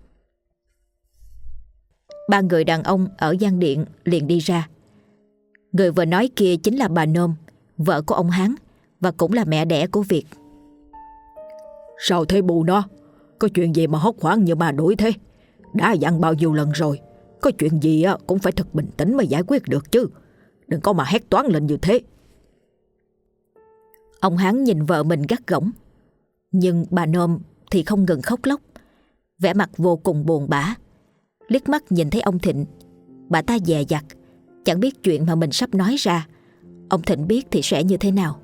Ba người đàn ông ở gian điện liền đi ra. Người vừa nói kia chính là bà Nôm, vợ của ông Hán, và cũng là mẹ đẻ của Việt. Sao thế bù nó? Có chuyện gì mà hốt hoảng như bà đuổi thế? Đã dặn bao nhiêu lần rồi, có chuyện gì cũng phải thật bình tĩnh mới giải quyết được chứ. Đừng có mà hét toáng lên như thế. Ông Hán nhìn vợ mình gắt gỏng. Nhưng bà Nôm thì không ngừng khóc lóc, vẻ mặt vô cùng buồn bã. Liếc mắt nhìn thấy ông Thịnh, bà ta dè dặt, chẳng biết chuyện mà mình sắp nói ra ông Thịnh biết thì sẽ như thế nào.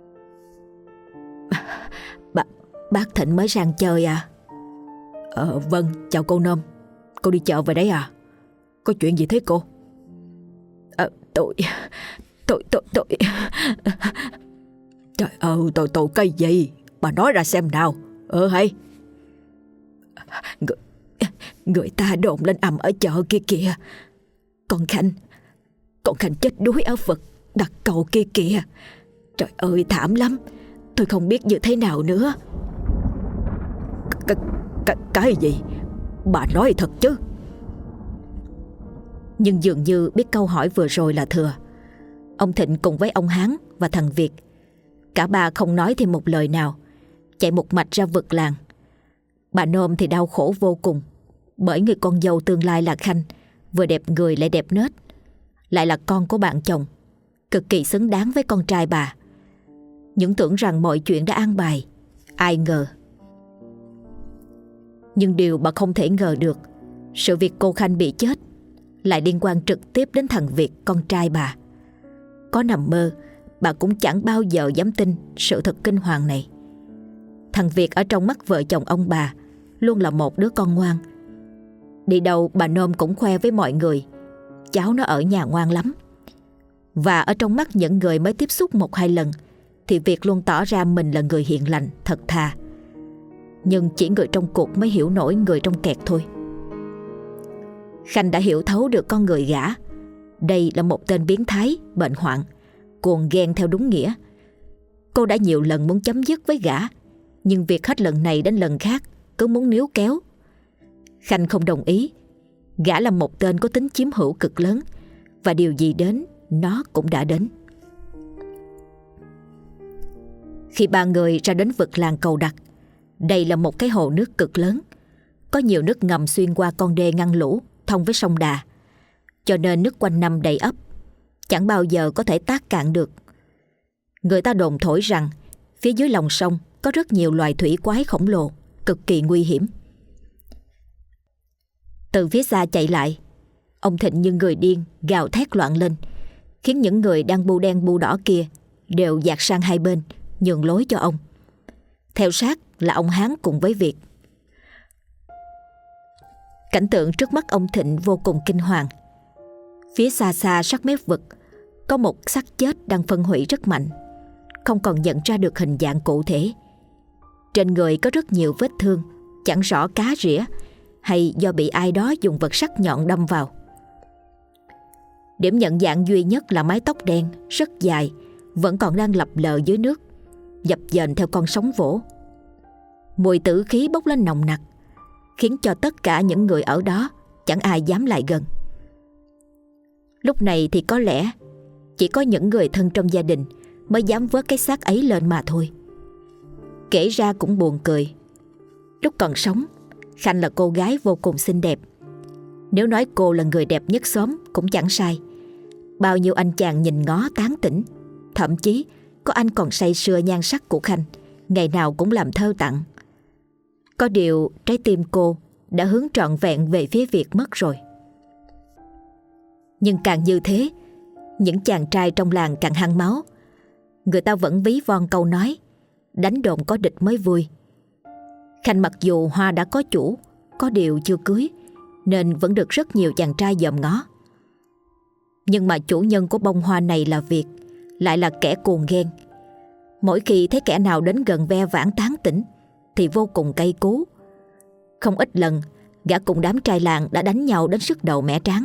Bà, bác Thịnh mới sang chơi à? Ờ vâng, chào cô Nôm. Cô đi chợ về đấy à? Có chuyện gì thế cô? Ờ tôi Tôi tôi tôi Trời ơi, tội tội cái gì? Bà nói ra xem nào. Ờ hay Người, người ta đồn lên ầm ở chợ kia kìa. Con Khanh Con Khanh chết đuối ở vực đặt cầu kia kìa. Trời ơi thảm lắm. Tôi không biết như thế nào nữa. Cái, cái, cái gì? Bà nói thật chứ? Nhưng dường như biết câu hỏi vừa rồi là thừa. Ông Thịnh cùng với ông Hán và thằng Việt, cả ba không nói thêm một lời nào, chạy một mạch ra vực làng. Bà Nôm thì đau khổ vô cùng, bởi người con dâu tương lai là Khanh vừa đẹp người lại đẹp nết, lại là con của bạn chồng, cực kỳ xứng đáng với con trai bà. Những tưởng rằng mọi chuyện đã an bài, ai ngờ. Nhưng điều bà không thể ngờ được, sự việc cô Khanh bị chết lại liên quan trực tiếp đến thằng Việt, con trai bà. Có nằm mơ, bà cũng chẳng bao giờ dám tin sự thật kinh hoàng này. Thằng Việt ở trong mắt vợ chồng ông bà luôn là một đứa con ngoan. Đi đâu bà Nôm cũng khoe với mọi người cháu nó ở nhà ngoan lắm. Và ở trong mắt những người mới tiếp xúc một hai lần thì Việt luôn tỏ ra mình là người hiền lành, thật thà. Nhưng chỉ người trong cuộc mới hiểu nổi người trong kẹt thôi. Khanh đã hiểu thấu được con người gã. Đây là một tên biến thái, bệnh hoạn, cuồng ghen theo đúng nghĩa. Cô đã nhiều lần muốn chấm dứt với gã, nhưng việc hết lần này đến lần khác cứ muốn níu kéo. Khanh không đồng ý. Gã là một tên có tính chiếm hữu cực lớn, và điều gì đến nó cũng đã đến. Khi ba người ra đến vực làng Cầu Đặc, đây là một cái hồ nước cực lớn, có nhiều nước ngầm xuyên qua con đê ngăn lũ thông với sông Đà, cho nên nước quanh năm đầy ắp, chẳng bao giờ có thể tát cạn được. Người ta đồn thổi rằng phía dưới lòng sông có rất nhiều loài thủy quái khổng lồ, cực kỳ nguy hiểm. Từ phía xa chạy lại, ông Thịnh như người điên gào thét loạn lên, khiến những người đang bu đen bu đỏ kia đều dạt sang hai bên, nhường lối cho ông. Theo sát là ông Hán cùng với Việt. Cảnh tượng trước mắt ông Thịnh vô cùng kinh hoàng. Phía xa xa sát mép vực có một xác chết đang phân hủy rất mạnh, không còn nhận ra được hình dạng cụ thể. Trên người có rất nhiều vết thương, chẳng rõ cá rỉa hay do bị ai đó dùng vật sắc nhọn đâm vào. Điểm nhận dạng duy nhất là mái tóc đen rất dài, vẫn còn đang lập lờ dưới nước, dập dềnh theo con sóng vỗ. Mùi tử khí bốc lên nồng nặc, khiến cho tất cả những người ở đó chẳng ai dám lại gần. Lúc này thì có lẽ chỉ có những người thân trong gia đình mới dám vớt cái xác ấy lên mà thôi. Kể ra cũng buồn cười. Lúc còn sống, Khanh là cô gái vô cùng xinh đẹp. Nếu nói cô là người đẹp nhất xóm cũng chẳng sai. Bao nhiêu anh chàng nhìn ngó tán tỉnh. Thậm chí có anh còn say sưa nhan sắc của Khanh, ngày nào cũng làm thơ tặng. Có điều trái tim cô đã hướng trọn vẹn về phía Việt mất rồi. Nhưng càng như thế, những chàng trai trong làng càng hăng máu. Người ta vẫn ví von câu nói đánh đồn có địch mới vui. Khanh mặc dù hoa đã có chủ, có điều chưa cưới, nên vẫn được rất nhiều chàng trai dòm ngó. Nhưng mà chủ nhân của bông hoa này là Việt, lại là kẻ cuồng ghen. Mỗi khi thấy kẻ nào đến gần ve vãn tán tỉnh thì vô cùng cay cú. Không ít lần gã cùng đám trai làng đã đánh nhau đến sức đầu mẻ trán.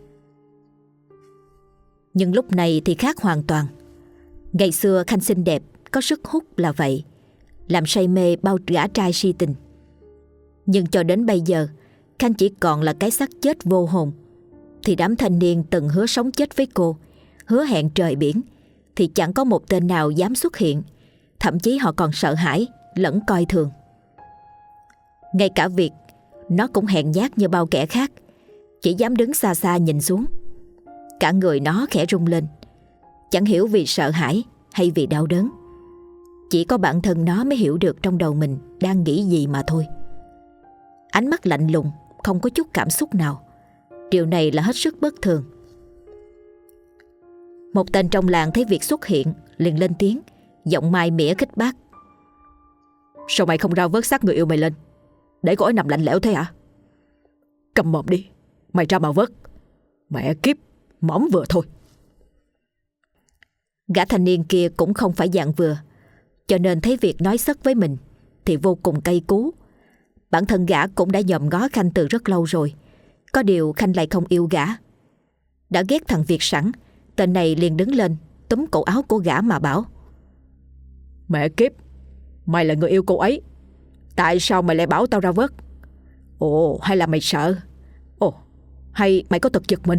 Nhưng lúc này thì khác hoàn toàn. Ngày xưa Khanh xinh đẹp, có sức hút là vậy, làm say mê bao gã trai si tình. Nhưng cho đến bây giờ, Khanh chỉ còn là cái xác chết vô hồn. Thì đám thanh niên từng hứa sống chết với cô, hứa hẹn trời biển, thì chẳng có một tên nào dám xuất hiện. Thậm chí họ còn sợ hãi lẫn coi thường. Ngay cả Việt, nó cũng hèn nhát như bao kẻ khác, chỉ dám đứng xa xa nhìn xuống. Cả người nó khẽ rung lên, chẳng hiểu vì sợ hãi hay vì đau đớn. Chỉ có bản thân nó mới hiểu được trong đầu mình đang nghĩ gì mà thôi. Ánh mắt lạnh lùng, không có chút cảm xúc nào. Điều này là hết sức bất thường. Một tên trong làng thấy Việt xuất hiện liền lên tiếng, giọng mai mỉa khích bác. Sao mày không ra vớt xác người yêu mày lên, để cô ấy nằm lạnh lẽo thế hả? Cầm mồm đi, mày ra mà vớt. Mẹ kiếp, mõm vừa thôi. Gã thanh niên kia cũng không phải dạng vừa, cho nên thấy Việt nói sất với mình thì vô cùng cay cú. Bản thân gã cũng đã nhòm ngó Khanh từ rất lâu rồi. Có điều Khanh lại không yêu gã. Đã ghét thằng Việt sẵn, tên này liền đứng lên túm cổ áo của gã mà bảo. Mẹ kiếp, mày là người yêu cô ấy, tại sao mày lại bảo tao ra vớt? Ồ, hay là mày sợ? Ồ, hay mày có tật giật mình?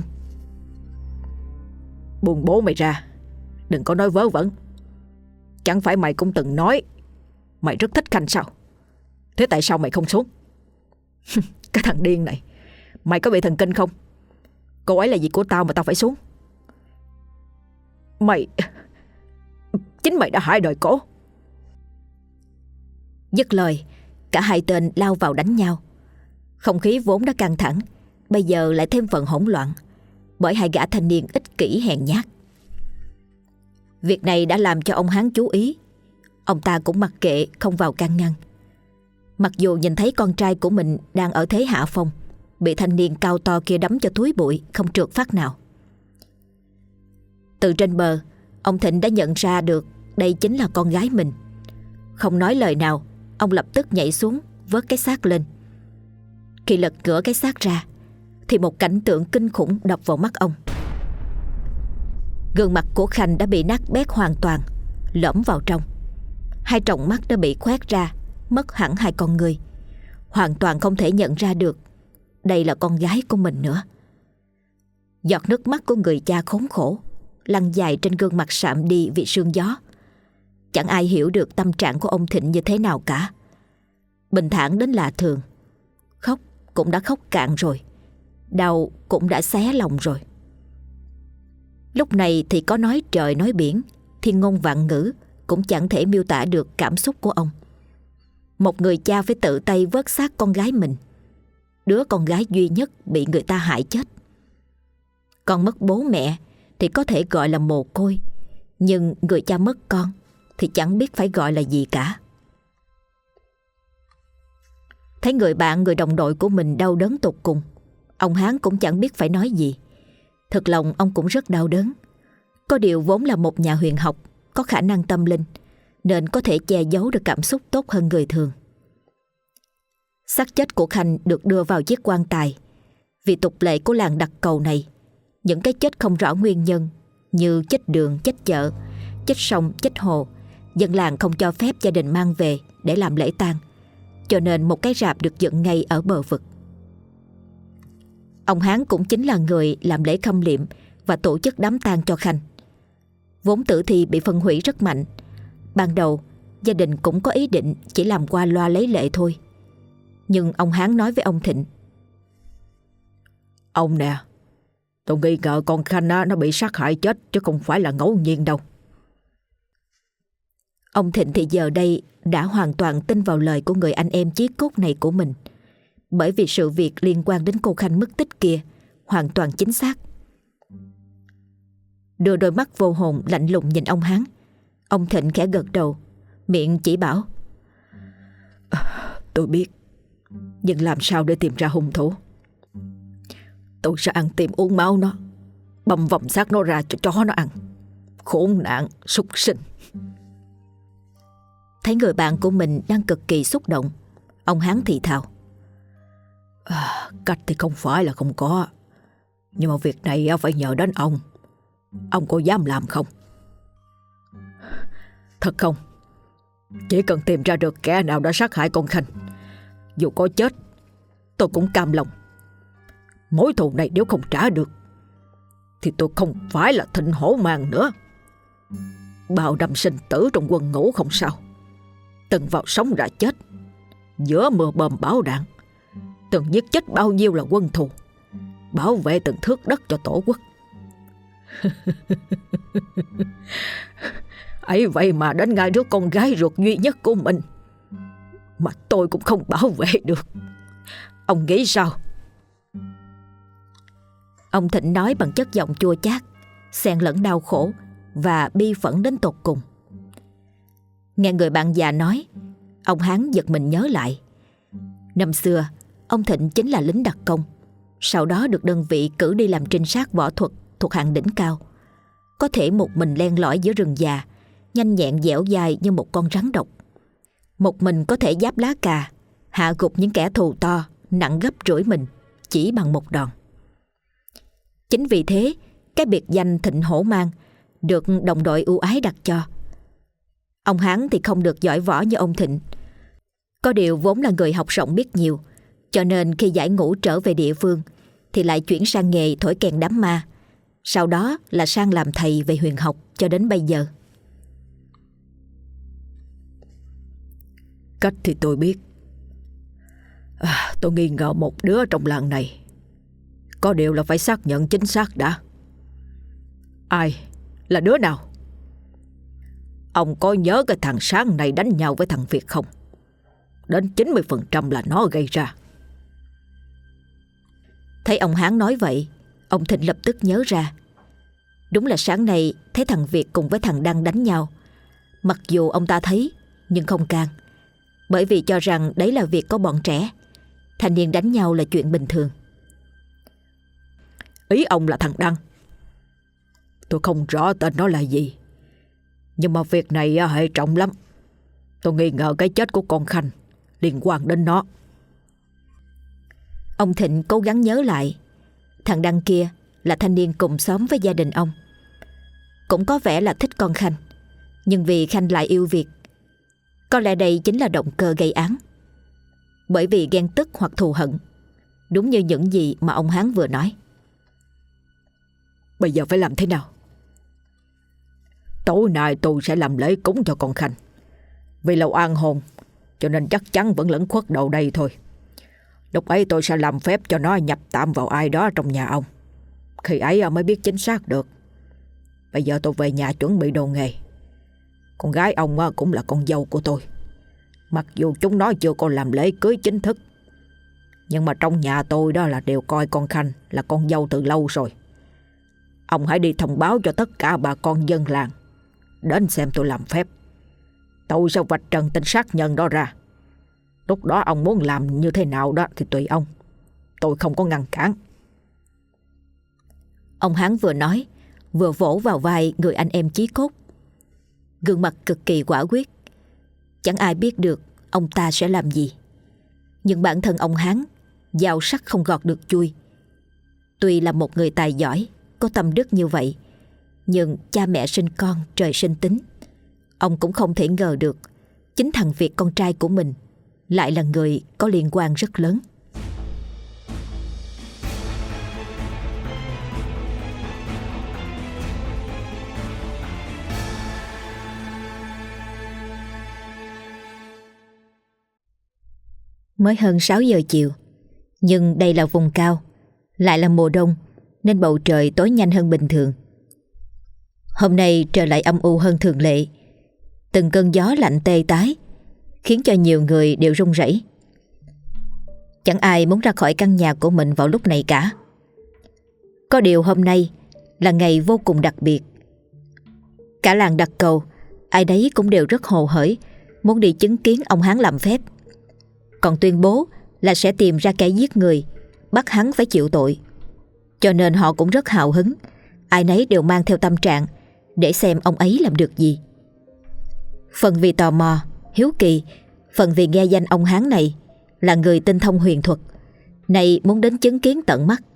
Buông bố mày ra, đừng có nói vớ vẩn. Chẳng phải mày cũng từng nói mày rất thích Khanh sao? Thế tại sao mày không xuống? Cái thằng điên này, mày có bị thần kinh không? Cô ấy là gì của tao mà tao phải xuống? Mày, chính mày đã hại đời cổ. Dứt lời, cả hai tên lao vào đánh nhau. Không khí vốn đã căng thẳng, bây giờ lại thêm phần hỗn loạn, bởi hai gã thanh niên ích kỷ hèn nhát. Việc này đã làm cho ông Hán chú ý. Ông ta cũng mặc kệ, không vào can ngăn. Mặc dù nhìn thấy con trai của mình đang ở thế hạ phong, bị thanh niên cao to kia đấm cho túi bụi, không trượt phát nào. Từ trên bờ, ông Thịnh đã nhận ra được đây chính là con gái mình. Không nói lời nào, ông lập tức nhảy xuống vớt cái xác lên. Khi lật ngửa cái xác ra thì một cảnh tượng kinh khủng đập vào mắt ông. Gương mặt của Khanh đã bị nát bét hoàn toàn, lõm vào trong. Hai tròng mắt đã bị khoét ra, mất hẳn hai con người. Hoàn toàn không thể nhận ra được đây là con gái của mình nữa. Giọt nước mắt của người cha khốn khổ lăn dài trên gương mặt sạm đi vì sương gió. Chẳng ai hiểu được tâm trạng của ông Thịnh như thế nào cả. Bình thản đến lạ thường. Khóc cũng đã khóc cạn rồi, đau cũng đã xé lòng rồi. Lúc này thì có nói trời nói biển, thiên ngôn vạn ngữ cũng chẳng thể miêu tả được cảm xúc của ông. Một người cha phải tự tay vớt xác con gái mình, đứa con gái duy nhất bị người ta hại chết. Con mất bố mẹ thì có thể gọi là mồ côi, nhưng người cha mất con thì chẳng biết phải gọi là gì cả. Thấy người bạn, người đồng đội của mình đau đớn tột cùng, ông Hán cũng chẳng biết phải nói gì. Thực lòng ông cũng rất đau đớn. Có điều vốn là một nhà huyền học, có khả năng tâm linh, nên có thể che giấu được cảm xúc tốt hơn người thường. Xác chết của Khanh được đưa vào chiếc quan tài. Vì tục lệ của làng Đặc Cầu này, những cái chết không rõ nguyên nhân như chết đường, chết chợ, chết sông, chết hồ, dân làng không cho phép gia đình mang về để làm lễ tang, cho nên một cái rạp được dựng ngay ở bờ vực. Ông Hán cũng chính là người làm lễ khâm liệm và tổ chức đám tang cho Khanh. Vốn tử thi bị phân hủy rất mạnh. Ban đầu gia đình cũng có ý định chỉ làm qua loa lấy lệ thôi. Nhưng ông Hán nói với ông Thịnh: Ông nè, tôi nghi ngờ con Khanh á, nó bị sát hại chết chứ không phải là ngẫu nhiên đâu. Ông Thịnh thì giờ đây đã hoàn toàn tin vào lời của người anh em chí cốt này của mình, bởi vì sự việc liên quan đến cô Khanh mất tích kia hoàn toàn chính xác. Đưa đôi mắt vô hồn lạnh lùng nhìn ông Hán, ông Thịnh khẽ gật đầu, miệng chỉ bảo: à, Tôi biết, nhưng làm sao để tìm ra hung thủ? Tôi sẽ ăn tim uống máu nó, bầm vòng xác nó ra cho chó nó ăn. Khốn nạn, súc sinh. Thấy người bạn của mình đang cực kỳ xúc động, ông Hán thì thào: à, Cách thì không phải là không có, nhưng mà việc này phải nhờ đến ông. Ông có dám làm không? Thật không? Chỉ cần tìm ra được kẻ nào đã sát hại con Khanh, dù có chết tôi cũng cam lòng. Mối thù này nếu không trả được thì tôi không phải là Thịnh Hổ Mang nữa. Bao năm sinh tử trong quân ngũ không sao, từng vào sống ra chết, giữa mưa bom bão đạn, từng giết chết bao nhiêu là quân thù, bảo vệ từng thước đất cho tổ quốc. ấy vậy mà đến ngay đứa con gái ruột duy nhất của mình mà tôi cũng không bảo vệ được. Ông nghĩ sao? Ông Thịnh nói bằng chất giọng chua chát, xen lẫn đau khổ và bi phẫn đến tột cùng. Nghe người bạn già nói, ông Hán giật mình nhớ lại. Năm xưa, ông Thịnh chính là lính đặc công, sau đó được đơn vị cử đi làm trinh sát võ thuật thuộc hạng đỉnh cao. Có thể một mình len lỏi giữa rừng già, nhanh nhẹn dẻo dai như một con rắn độc. Một mình có thể giáp lá cà, hạ gục những kẻ thù to, nặng gấp rưỡi mình, chỉ bằng một đòn. Chính vì thế, cái biệt danh Thịnh Hổ Mang được đồng đội ưu ái đặt cho. Ông Hán thì không được giỏi võ như ông Thịnh. Có điều vốn là người học rộng biết nhiều, cho nên khi giải ngũ trở về địa phương thì lại chuyển sang nghề thổi kèn đám ma, sau đó là sang làm thầy về huyền học cho đến bây giờ. Cách thì tôi biết. à, Tôi nghi ngờ một đứa trong làng này. Có điều là phải xác nhận chính xác đã. Ai? Là đứa nào? Ông có nhớ cái thằng Sáng này đánh nhau với thằng Việt không? Đến chín mươi phần trăm là nó gây ra. Thấy ông Hán nói vậy, ông Thịnh lập tức nhớ ra. Đúng là sáng nay thấy thằng Việt cùng với thằng Đăng đánh nhau. Mặc dù ông ta thấy nhưng không can, bởi vì cho rằng đấy là việc có bọn trẻ. Thanh niên đánh nhau là chuyện bình thường. Ý ông là thằng Đăng? Tôi không rõ tên nó là gì, nhưng mà việc này hệ trọng lắm. Tôi nghi ngờ cái chết của con Khanh liên quan đến nó. Ông Thịnh cố gắng nhớ lại. Thằng Đăng kia là thanh niên cùng xóm với gia đình ông, cũng có vẻ là thích con Khanh, nhưng vì Khanh lại yêu Việt. Có lẽ đây chính là động cơ gây án, bởi vì ghen tức hoặc thù hận, đúng như những gì mà ông Hán vừa nói. Bây giờ phải làm thế nào? Tối nay tôi sẽ làm lễ cúng cho con Khanh. Vì lâu an hồn cho nên chắc chắn vẫn lẫn khuất đầu đây thôi. Lúc ấy tôi sẽ làm phép cho nó nhập tạm vào ai đó trong nhà ông. Khi ấy mới biết chính xác được. Bây giờ tôi về nhà chuẩn bị đồ nghề. Con gái ông cũng là con dâu của tôi. Mặc dù chúng nó chưa có làm lễ cưới chính thức, nhưng mà trong nhà tôi đó là đều coi con Khanh là con dâu từ lâu rồi. Ông hãy đi thông báo cho tất cả bà con dân làng đến xem tôi làm phép. Tôi sẽ vạch trần tên sát nhân đó ra. Lúc đó ông muốn làm như thế nào đó thì tùy ông. Tôi không có ngăn cản. Ông Hán vừa nói vừa vỗ vào vai người anh em chí cốt, gương mặt cực kỳ quả quyết. Chẳng ai biết được ông ta sẽ làm gì. Nhưng bản thân ông Hán dao sắc không gọt được chui. Tuy là một người tài giỏi, có tâm đức như vậy, nhưng cha mẹ sinh con trời sinh tính. Ông cũng không thể ngờ được chính thằng Việt con trai của mình lại là người có liên quan rất lớn. Mới hơn sáu giờ chiều, nhưng đây là vùng cao, lại là mùa đông nên bầu trời tối nhanh hơn bình thường. Hôm nay trời lại âm u hơn thường lệ. Từng cơn gió lạnh tê tái khiến cho nhiều người đều run rẩy. Chẳng ai muốn ra khỏi căn nhà của mình vào lúc này cả. Có điều hôm nay là ngày vô cùng đặc biệt. Cả làng Đặc Cầu, ai đấy cũng đều rất hồ hởi muốn đi chứng kiến ông Hán làm phép, còn tuyên bố là sẽ tìm ra kẻ giết người, bắt hắn phải chịu tội. Cho nên họ cũng rất hào hứng, ai nấy đều mang theo tâm trạng để xem ông ấy làm được gì. Phần vì tò mò, hiếu kỳ, phần vì nghe danh ông Hán này là người tinh thông huyền thuật, này muốn đến chứng kiến tận mắt.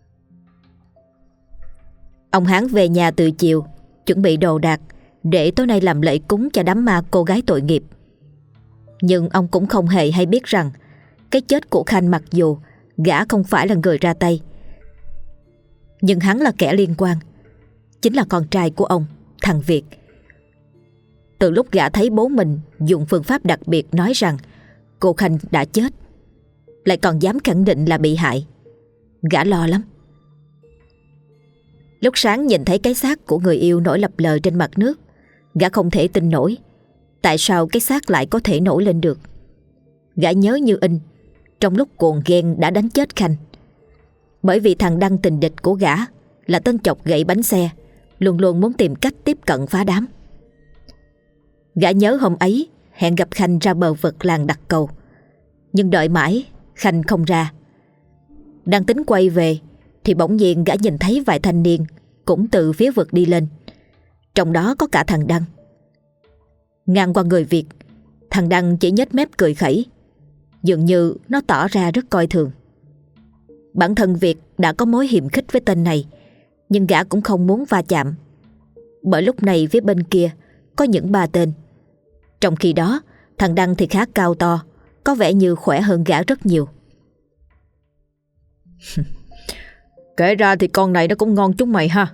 Ông Hán về nhà từ chiều, chuẩn bị đồ đạc để tối nay làm lễ cúng cho đám ma cô gái tội nghiệp. Nhưng ông cũng không hề hay biết rằng cái chết của Khanh, mặc dù gã không phải là người ra tay, nhưng hắn là kẻ liên quan, chính là con trai của ông, thằng Việt. Từ lúc gã thấy bố mình dùng phương pháp đặc biệt nói rằng cô Khanh đã chết, lại còn dám khẳng định là bị hại, gã lo lắm. Lúc sáng nhìn thấy cái xác của người yêu nổi lập lờ trên mặt nước, Gã không thể tin nổi tại sao cái xác lại có thể nổi lên được. Gã nhớ như in trong lúc cuồng ghen đã đánh chết Khanh. Bởi vì thằng Đăng tình địch của gã là tên chọc gậy bánh xe, luôn luôn muốn tìm cách tiếp cận phá đám. Gã nhớ hôm ấy hẹn gặp Khanh ra bờ vực làng Đặc Cầu, nhưng đợi mãi Khanh không ra. Đang tính quay về thì bỗng nhiên gã nhìn thấy vài thanh niên cũng từ phía vực đi lên, trong đó có cả thằng Đăng. Ngang qua người Việt, thằng Đăng chỉ nhếch mép cười khẩy, dường như nó tỏ ra rất coi thường. Bản thân Việt đã có mối hiềm khích với tên này, nhưng gã cũng không muốn va chạm, bởi lúc này phía bên kia có những ba tên. Trong khi đó thằng Đăng thì khá cao to, có vẻ như khỏe hơn gã rất nhiều. Kể ra thì con này nó cũng ngon chúng mày ha.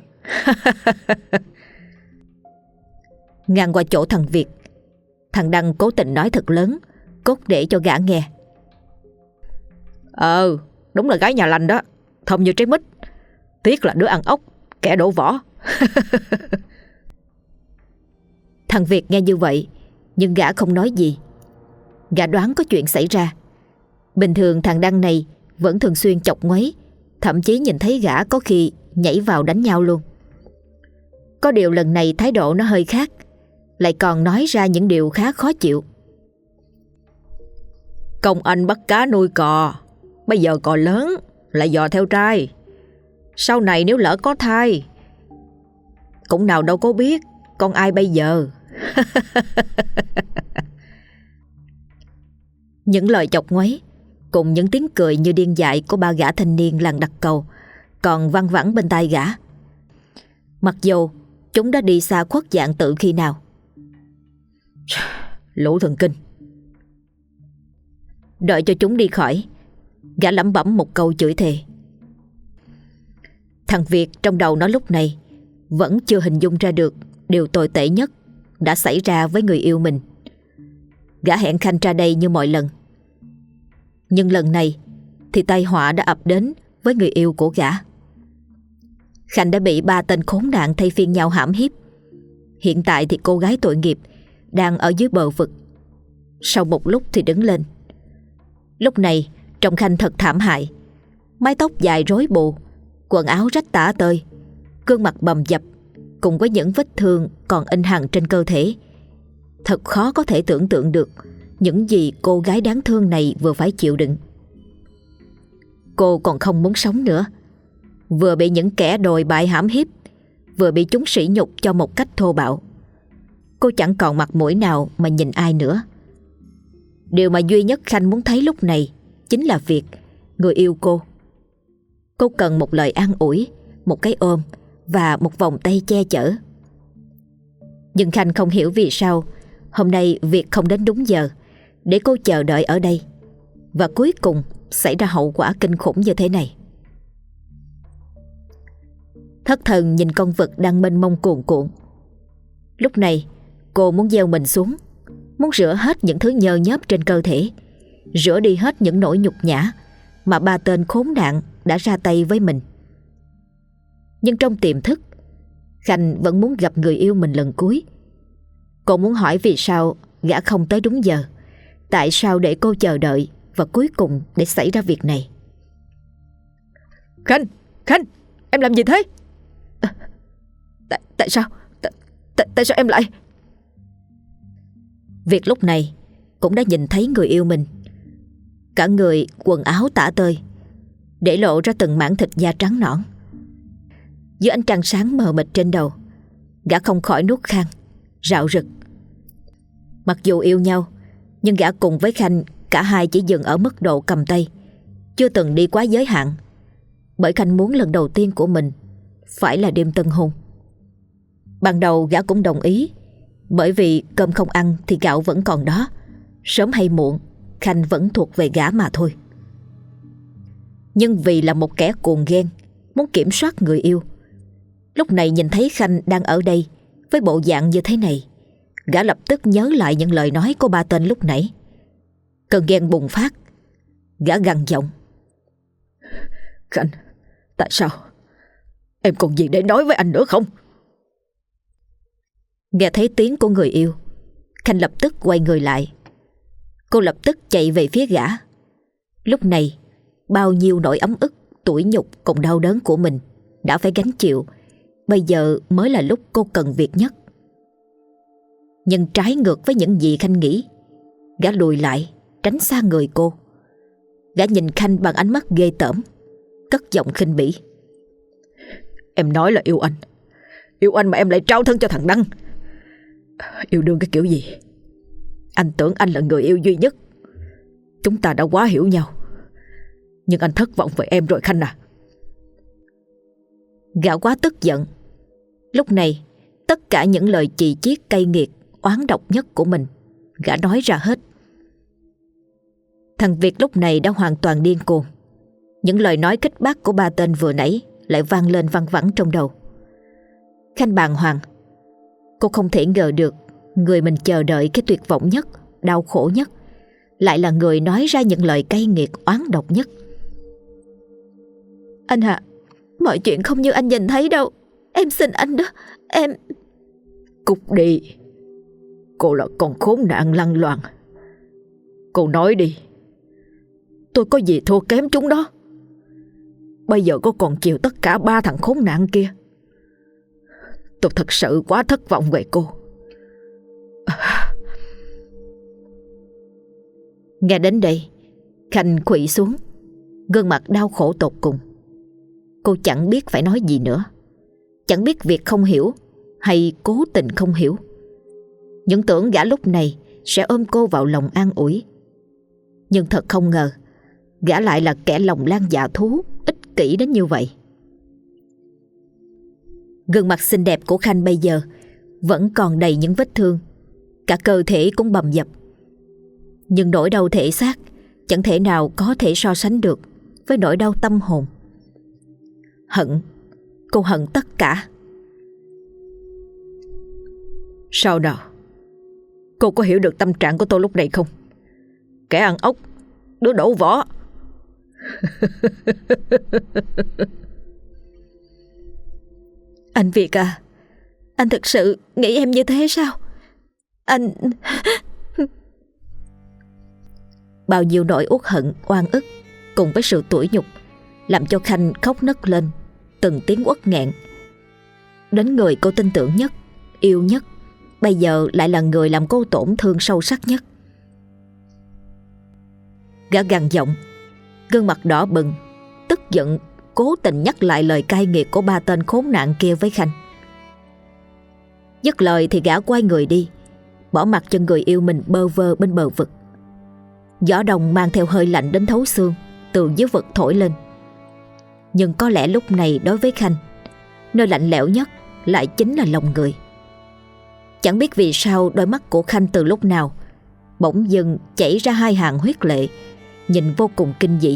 Ngang qua chỗ thằng Việt, thằng Đăng cố tình nói thật lớn, cốt để cho gã nghe. Ờ, đúng là gái nhà lành đó, thơm như trái mít. Tiếc là đứa ăn ốc, kẻ đổ vỏ. Thằng Việt nghe như vậy, nhưng gã không nói gì. Gã đoán có chuyện xảy ra. Bình thường thằng Đăng này vẫn thường xuyên chọc ngoáy, thậm chí nhìn thấy gã có khi nhảy vào đánh nhau luôn. Có điều lần này thái độ nó hơi khác, lại còn nói ra những điều khá khó chịu. Công anh bắt cá nuôi cò, bây giờ cò lớn lại dò theo trai. Sau này nếu lỡ có thai, cũng nào đâu có biết con ai bây giờ. Những lời chọc ngoáy cùng những tiếng cười như điên dại của ba gã thanh niên làng Đặc Cầu còn văng vẳng bên tai gã, mặc dù chúng đã đi xa khuất dạng tự khi nào. Lũ thần kinh. Đợi cho chúng đi khỏi, gã lẩm bẩm một câu chửi thề. Thằng Việt trong đầu nó lúc này vẫn chưa hình dung ra được điều tồi tệ nhất đã xảy ra với người yêu mình. Gã hẹn Khanh ra đây như mọi lần, nhưng lần này thì tai họa đã ập đến với người yêu của gã. Khanh đã bị ba tên khốn nạn thay phiên nhau hãm hiếp. Hiện tại thì cô gái tội nghiệp đang ở dưới bờ vực, sau một lúc thì đứng lên. Lúc này trông Khanh thật thảm hại, mái tóc dài rối bù, quần áo rách tả tơi, gương mặt bầm dập cùng với những vết thương còn in hằn trên cơ thể. Thật khó có thể tưởng tượng được những gì cô gái đáng thương này vừa phải chịu đựng. Cô còn không muốn sống nữa, vừa bị những kẻ đồi bại hãm hiếp, vừa bị chúng sỉ nhục cho một cách thô bạo. Cô chẳng còn mặt mũi nào mà nhìn ai nữa. Điều mà duy nhất Khanh muốn thấy lúc này chính là Việt, người yêu cô. Cô cần một lời an ủi, một cái ôm và một vòng tay che chở. Nhưng Khanh không hiểu vì sao hôm nay Việt không đến đúng giờ để cô chờ đợi ở đây, và cuối cùng xảy ra hậu quả kinh khủng như thế này. Thất thần nhìn con vật đang mênh mông cuồn cuộn. Lúc này cô muốn gieo mình xuống, muốn rửa hết những thứ nhơ nhớp trên cơ thể, rửa đi hết những nỗi nhục nhã mà ba tên khốn nạn đã ra tay với mình. Nhưng trong tiềm thức, Khanh vẫn muốn gặp người yêu mình lần cuối. Cô muốn hỏi vì sao gã không tới đúng giờ, tại sao để cô chờ đợi và cuối cùng để xảy ra việc này. Khanh, Khanh, em làm gì thế? À, tại, tại sao tại, tại, tại sao em lại... Việt lúc này cũng đã nhìn thấy người yêu mình. Cả người quần áo tả tơi, để lộ ra từng mảng thịt da trắng nõn. Dưới ánh trăng sáng mờ mịt trên đầu, gã không khỏi nuốt khan, rạo rực. Mặc dù yêu nhau, nhưng gã cùng với Khanh cả hai chỉ dừng ở mức độ cầm tay, chưa từng đi quá giới hạn. Bởi Khanh muốn lần đầu tiên của mình phải là đêm tân hôn. Ban đầu gã cũng đồng ý, bởi vì cơm không ăn thì gạo vẫn còn đó, sớm hay muộn Khanh vẫn thuộc về gã mà thôi. Nhưng vì là một kẻ cuồng ghen, muốn kiểm soát người yêu, lúc này nhìn thấy Khanh đang ở đây với bộ dạng như thế này, gã lập tức nhớ lại những lời nói của ba tên lúc nãy. Cơn ghen bùng phát, gã gằn giọng: Khanh, tại sao? Em còn gì để nói với anh nữa không? Nghe thấy tiếng của người yêu, Khanh lập tức quay người lại. Cô lập tức chạy về phía gã. Lúc này, bao nhiêu nỗi ấm ức, tủi nhục cùng đau đớn của mình đã phải gánh chịu. Bây giờ mới là lúc cô cần việc nhất. Nhưng trái ngược với những gì Khanh nghĩ, gã lùi lại, tránh xa người cô. Gã nhìn Khanh bằng ánh mắt ghê tởm, cất giọng khinh bỉ. Em nói là yêu anh. Yêu anh mà em lại trao thân cho thằng Đăng. Yêu đương cái kiểu gì? Anh tưởng anh là người yêu duy nhất. Chúng ta đã quá hiểu nhau. Nhưng anh thất vọng về em rồi Khanh à. Gã quá tức giận. Lúc này, tất cả những lời chì chiết cay nghiệt, oán độc nhất của mình gã nói ra hết. Thằng Việt lúc này đã hoàn toàn điên cuồng. Những lời nói kích bác của ba tên vừa nãy lại vang lên văng vẳng trong đầu. Khanh bàng hoàng. Cô không thể ngờ được người mình chờ đợi cái tuyệt vọng nhất, đau khổ nhất lại là người nói ra những lời cay nghiệt oán độc nhất. Anh hả, mọi chuyện không như anh nhìn thấy đâu. Em xin anh đó. Em... Cút đi. Cô là con khốn nạn lăng loàn. Cô nói đi. Tôi có gì thua kém chúng đó? Bây giờ có còn chịu tất cả ba thằng khốn nạn kia. Tôi thật sự quá thất vọng về cô. Nghe đến đây, Khanh khuỵu xuống, gương mặt đau khổ tột cùng. Cô chẳng biết phải nói gì nữa. Chẳng biết việc không hiểu hay cố tình không hiểu. Những tưởng gã lúc này sẽ ôm cô vào lòng an ủi. Nhưng thật không ngờ gã lại là kẻ lòng lan dạ thú, ích kỷ đến như vậy. Gương mặt xinh đẹp của Khanh bây giờ vẫn còn đầy những vết thương, cả cơ thể cũng bầm dập. Nhưng nỗi đau thể xác chẳng thể nào có thể so sánh được với nỗi đau tâm hồn. Hận, cô hận tất cả. Sao nào? Cô có hiểu được tâm trạng của tôi lúc này không? Kẻ ăn ốc, đứa đổ vỏ. Anh Việt à, anh thực sự nghĩ em như thế sao? Anh... Bao nhiêu nỗi uất hận, oan ức cùng với sự tủi nhục làm cho Khanh khóc nấc lên, từng tiếng uất nghẹn. Đến người cô tin tưởng nhất, yêu nhất, bây giờ lại là người làm cô tổn thương sâu sắc nhất. Gã gằn giọng, gương mặt đỏ bừng, tức giận, cố tình nhắc lại lời cay nghiệt của ba tên khốn nạn kia với Khanh. Dứt lời thì gã quay người đi, bỏ mặc cho người yêu mình bơ vơ bên bờ vực. Gió đông mang theo hơi lạnh đến thấu xương từ dưới vực thổi lên. Nhưng có lẽ lúc này đối với Khanh, nơi lạnh lẽo nhất lại chính là lòng người. Chẳng biết vì sao đôi mắt của Khanh từ lúc nào bỗng dưng chảy ra hai hàng huyết lệ, nhìn vô cùng kinh dị.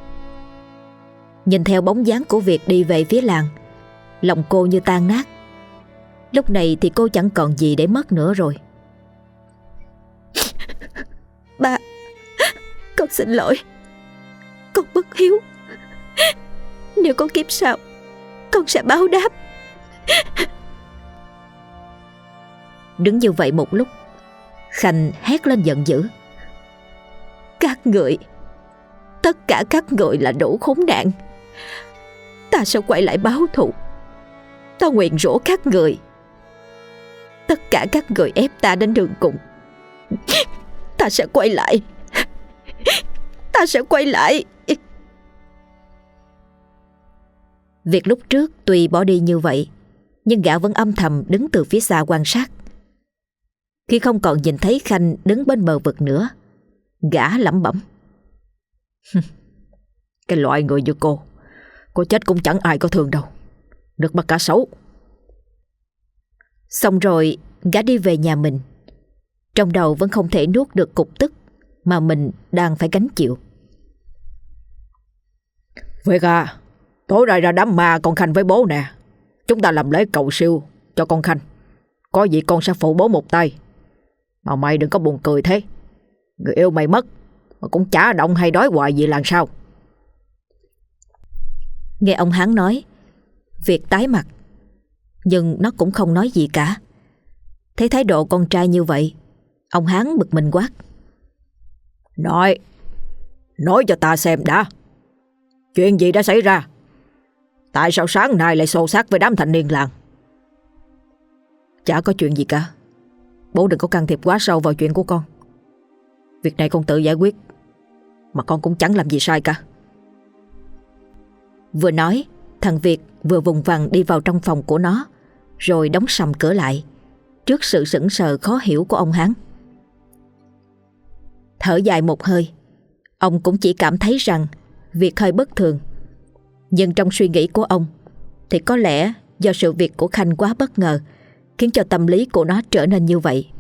Nhìn theo bóng dáng của Việt đi về phía làng, lòng cô như tan nát. Lúc này thì cô chẳng còn gì để mất nữa rồi. Ba, con xin lỗi. Con bất hiếu. Nếu có kiếp sau, con sẽ báo đáp. Đứng như vậy một lúc, Khanh hét lên giận dữ. Các người, tất cả các người là đủ khốn nạn. Ta sẽ quay lại báo thù. Ta nguyền rủa các người. Tất cả các người ép ta đến đường cùng. Ta sẽ quay lại. Ta sẽ quay lại. Việc lúc trước tuy bỏ đi như vậy, nhưng gã vẫn âm thầm đứng từ phía xa quan sát. Khi không còn nhìn thấy Khanh đứng bên bờ vực nữa, gã lẩm bẩm. Cái loại người như cô, cô chết cũng chẳng ai có thương đâu. Được bắt cá sấu. Xong rồi gã đi về nhà mình. Trong đầu vẫn không thể nuốt được cục tức mà mình đang phải gánh chịu. Việt à, tối nay ra đám ma con Khanh với bố nè. Chúng ta làm lễ cầu siêu cho con Khanh. Có gì con sẽ phụ bố một tay. Mà mày đừng có buồn cười thế. Người yêu mày mất mà cũng chả động hay đói hoài gì làm sao. Nghe ông Hán nói, Việt tái mặt, nhưng nó cũng không nói gì cả. Thấy thái độ con trai như vậy, ông Hán bực mình quát: Nói Nói cho ta xem đã, chuyện gì đã xảy ra? Tại sao sáng nay lại xô xát với đám thanh niên làng? Chả có chuyện gì cả. Bố đừng có can thiệp quá sâu vào chuyện của con. Việc này con tự giải quyết, mà con cũng chẳng làm gì sai cả. Vừa nói, thằng Việt vừa vùng vằng đi vào trong phòng của nó, rồi đóng sầm cửa lại trước sự sững sờ khó hiểu của ông Hán. Thở dài một hơi, ông cũng chỉ cảm thấy rằng việc hơi bất thường. Nhưng trong suy nghĩ của ông thì có lẽ do sự việc của Khanh quá bất ngờ khiến cho tâm lý của nó trở nên như vậy.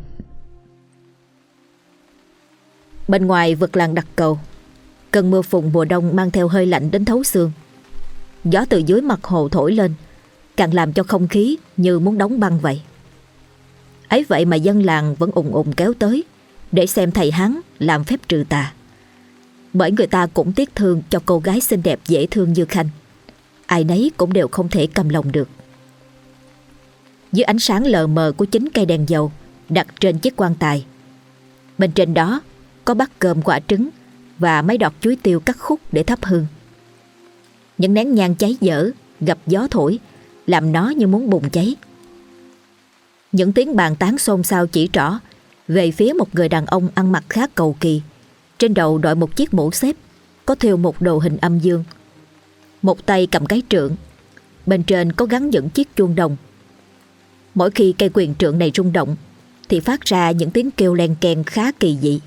Bên ngoài vực làng Đặc Cầu, cơn mưa phùn mùa đông mang theo hơi lạnh đến thấu xương. Gió từ dưới mặt hồ thổi lên, càng làm cho không khí như muốn đóng băng vậy. Ấy vậy mà dân làng vẫn ùng ùng kéo tới để xem thầy Hán làm phép trừ tà. Bởi người ta cũng tiếc thương cho cô gái xinh đẹp dễ thương như Khanh. Ai nấy cũng đều không thể cầm lòng được. Dưới ánh sáng lờ mờ của chính cây đèn dầu đặt trên chiếc quan tài, bên trên đó có bát cơm quả trứng và mấy đọt chuối tiêu cắt khúc để thắp hương. Những nén nhang cháy dở gặp gió thổi làm nó như muốn bùng cháy. Những tiếng bàn tán xôn xao chỉ trỏ về phía một người đàn ông ăn mặc khá cầu kỳ. Trên đầu đội một chiếc mũ xếp có thêu một đồ hình âm dương. Một tay cầm cái trượng, bên trên có gắn những chiếc chuông đồng. Mỗi khi cây quyền trượng này rung động thì phát ra những tiếng kêu len keng khá kỳ dị.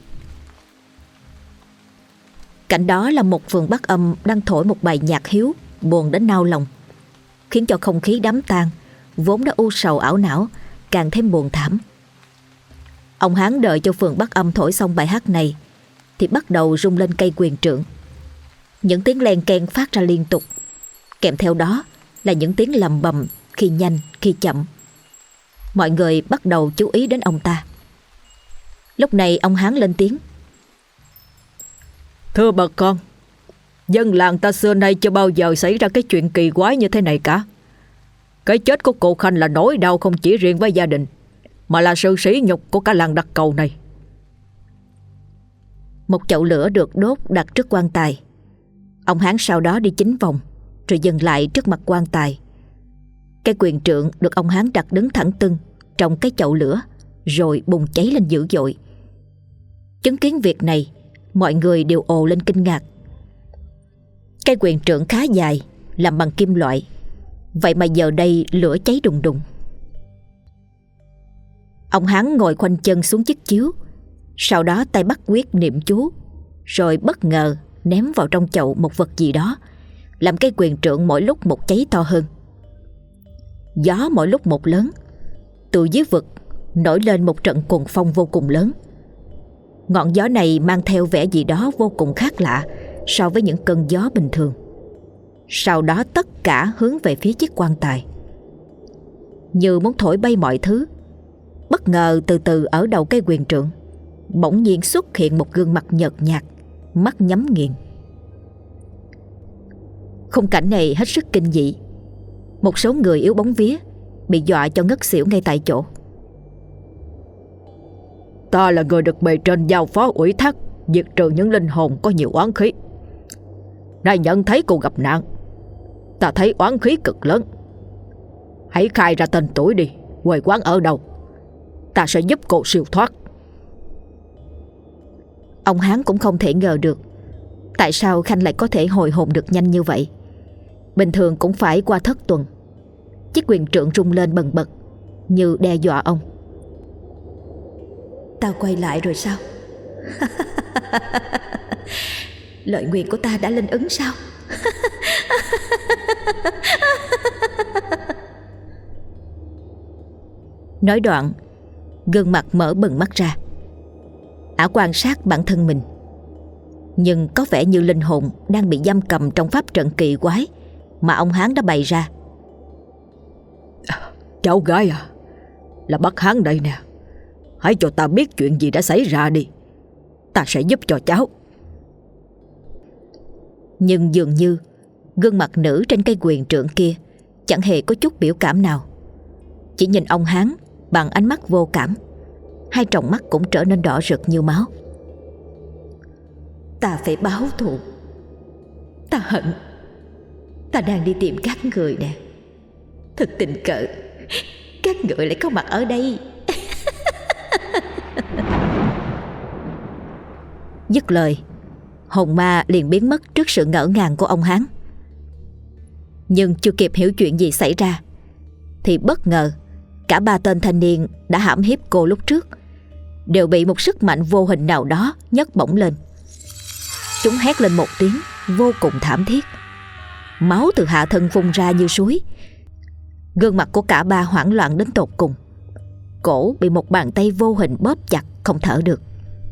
Cạnh đó là một phường Bắc Âm đang thổi một bài nhạc hiếu buồn đến nao lòng, khiến cho không khí đám tang vốn đã u sầu ảo não càng thêm buồn thảm. Ông Hán đợi cho phường Bắc Âm thổi xong bài hát này thì bắt đầu rung lên cây quyền trượng. Những tiếng len keng phát ra liên tục, kèm theo đó là những tiếng lầm bầm khi nhanh khi chậm. Mọi người bắt đầu chú ý đến ông ta. Lúc này ông Hán lên tiếng: Thưa bà con, dân làng ta xưa nay chưa bao giờ xảy ra cái chuyện kỳ quái như thế này cả. Cái chết của cô Khanh là nỗi đau không chỉ riêng với gia đình, mà là sự sỉ nhục của cả làng Đặc Cầu này. Một chậu lửa được đốt đặt trước quan tài. Ông Hán sau đó đi chín vòng rồi dừng lại trước mặt quan tài. Cái quyền trượng được ông Hán đặt đứng thẳng tưng trong cái chậu lửa rồi bùng cháy lên dữ dội. Chứng kiến việc này, mọi người đều ồ lên kinh ngạc. Cái quyền trượng khá dài, làm bằng kim loại, vậy mà giờ đây lửa cháy đùng đùng. Ông Hán ngồi khoanh chân xuống chiếc chiếu, sau đó tay bắt quyết niệm chú, rồi bất ngờ ném vào trong chậu một vật gì đó, làm cái quyền trượng mỗi lúc một cháy to hơn. Gió mỗi lúc một lớn, từ dưới vực nổi lên một trận cuồng phong vô cùng lớn. Ngọn gió này mang theo vẻ gì đó vô cùng khác lạ so với những cơn gió bình thường. Sau đó tất cả hướng về phía chiếc quan tài, như muốn thổi bay mọi thứ. Bất ngờ từ từ ở đầu cây quyền trượng bỗng nhiên xuất hiện một gương mặt nhợt nhạt, mắt nhắm nghiền. Khung cảnh này hết sức kinh dị. Một số người yếu bóng vía bị dọa cho ngất xỉu ngay tại chỗ. Ta là người được bề trên giao phó ủy thác diệt trừ những linh hồn có nhiều oán khí. Nay nhận thấy cô gặp nạn, ta thấy oán khí cực lớn. Hãy khai ra tên tuổi đi, quê quán ở đâu, ta sẽ giúp cô siêu thoát. Ông Hán cũng không thể ngờ được tại sao Khanh lại có thể hồi hồn được nhanh như vậy. Bình thường cũng phải qua thất tuần. Chiếc quyền trượng rung lên bần bật như đe dọa ông. Tao quay lại rồi sao? Lợi nguyện của ta đã linh ứng sao? Nói đoạn, gương mặt mở bừng mắt ra. Ả quan sát bản thân mình, nhưng có vẻ như linh hồn đang bị giam cầm trong pháp trận kỳ quái mà ông Hán đã bày ra. Cháu gái à, là bác Hán đây nè. Hãy cho ta biết chuyện gì đã xảy ra đi, ta sẽ giúp cho cháu. Nhưng dường như gương mặt nữ trên cây quyền trượng kia chẳng hề có chút biểu cảm nào, chỉ nhìn ông Hán bằng ánh mắt vô cảm. Hai tròng mắt cũng trở nên đỏ rực như máu. Ta phải báo thù. Ta hận. Ta đang đi tìm các người nè. Thật tình cờ các người lại có mặt ở đây. Dứt lời, hồn ma liền biến mất trước sự ngỡ ngàng của ông Hán. Nhưng chưa kịp hiểu chuyện gì xảy ra thì bất ngờ cả ba tên thanh niên đã hãm hiếp cô lúc trước đều bị một sức mạnh vô hình nào đó nhấc bổng lên. Chúng hét lên một tiếng vô cùng thảm thiết. Máu từ hạ thân phun ra như suối. Gương mặt của cả ba hoảng loạn đến tột cùng. Cổ bị một bàn tay vô hình bóp chặt, không thở được.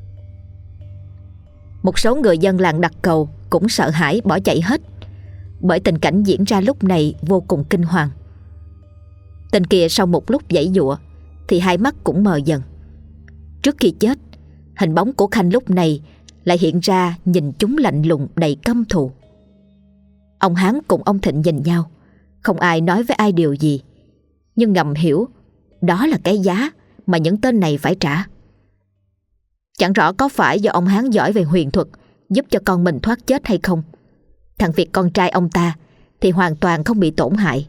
Một số người dân làng Đặc Cầu cũng sợ hãi bỏ chạy hết, bởi tình cảnh diễn ra lúc này vô cùng kinh hoàng. Tên kia sau một lúc giãy giụa thì hai mắt cũng mờ dần. Trước khi chết, hình bóng của Khanh lúc này lại hiện ra nhìn chúng lạnh lùng đầy căm thù. Ông Hán cùng ông Thịnh nhìn nhau, không ai nói với ai điều gì, nhưng ngầm hiểu đó là cái giá mà những tên này phải trả. Chẳng rõ có phải do ông Hán giỏi về huyền thuật giúp cho con mình thoát chết hay không, thằng Việt con trai ông ta thì hoàn toàn không bị tổn hại.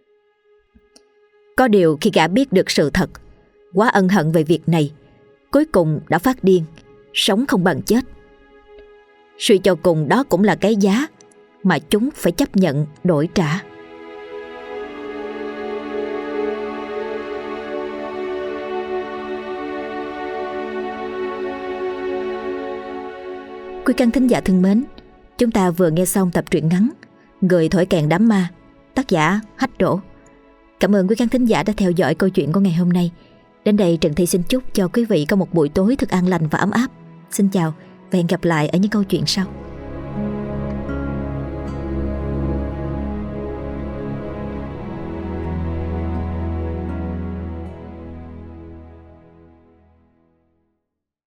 Có điều khi gã biết được sự thật, quá ân hận về việc này, cuối cùng đã phát điên, sống không bằng chết. Suy cho cùng đó cũng là cái giá mà chúng phải chấp nhận đổi trả. Quý khán thính giả thân mến, chúng ta vừa nghe xong tập truyện ngắn Người thổi kèn đám ma, tác giả Hách Đỗ. Cảm ơn quý khán thính giả đã theo dõi câu chuyện của ngày hôm nay. Đến đây Trần Thi xin chúc cho quý vị có một buổi tối thật an lành và ấm áp. Xin chào và hẹn gặp lại ở những câu chuyện sau.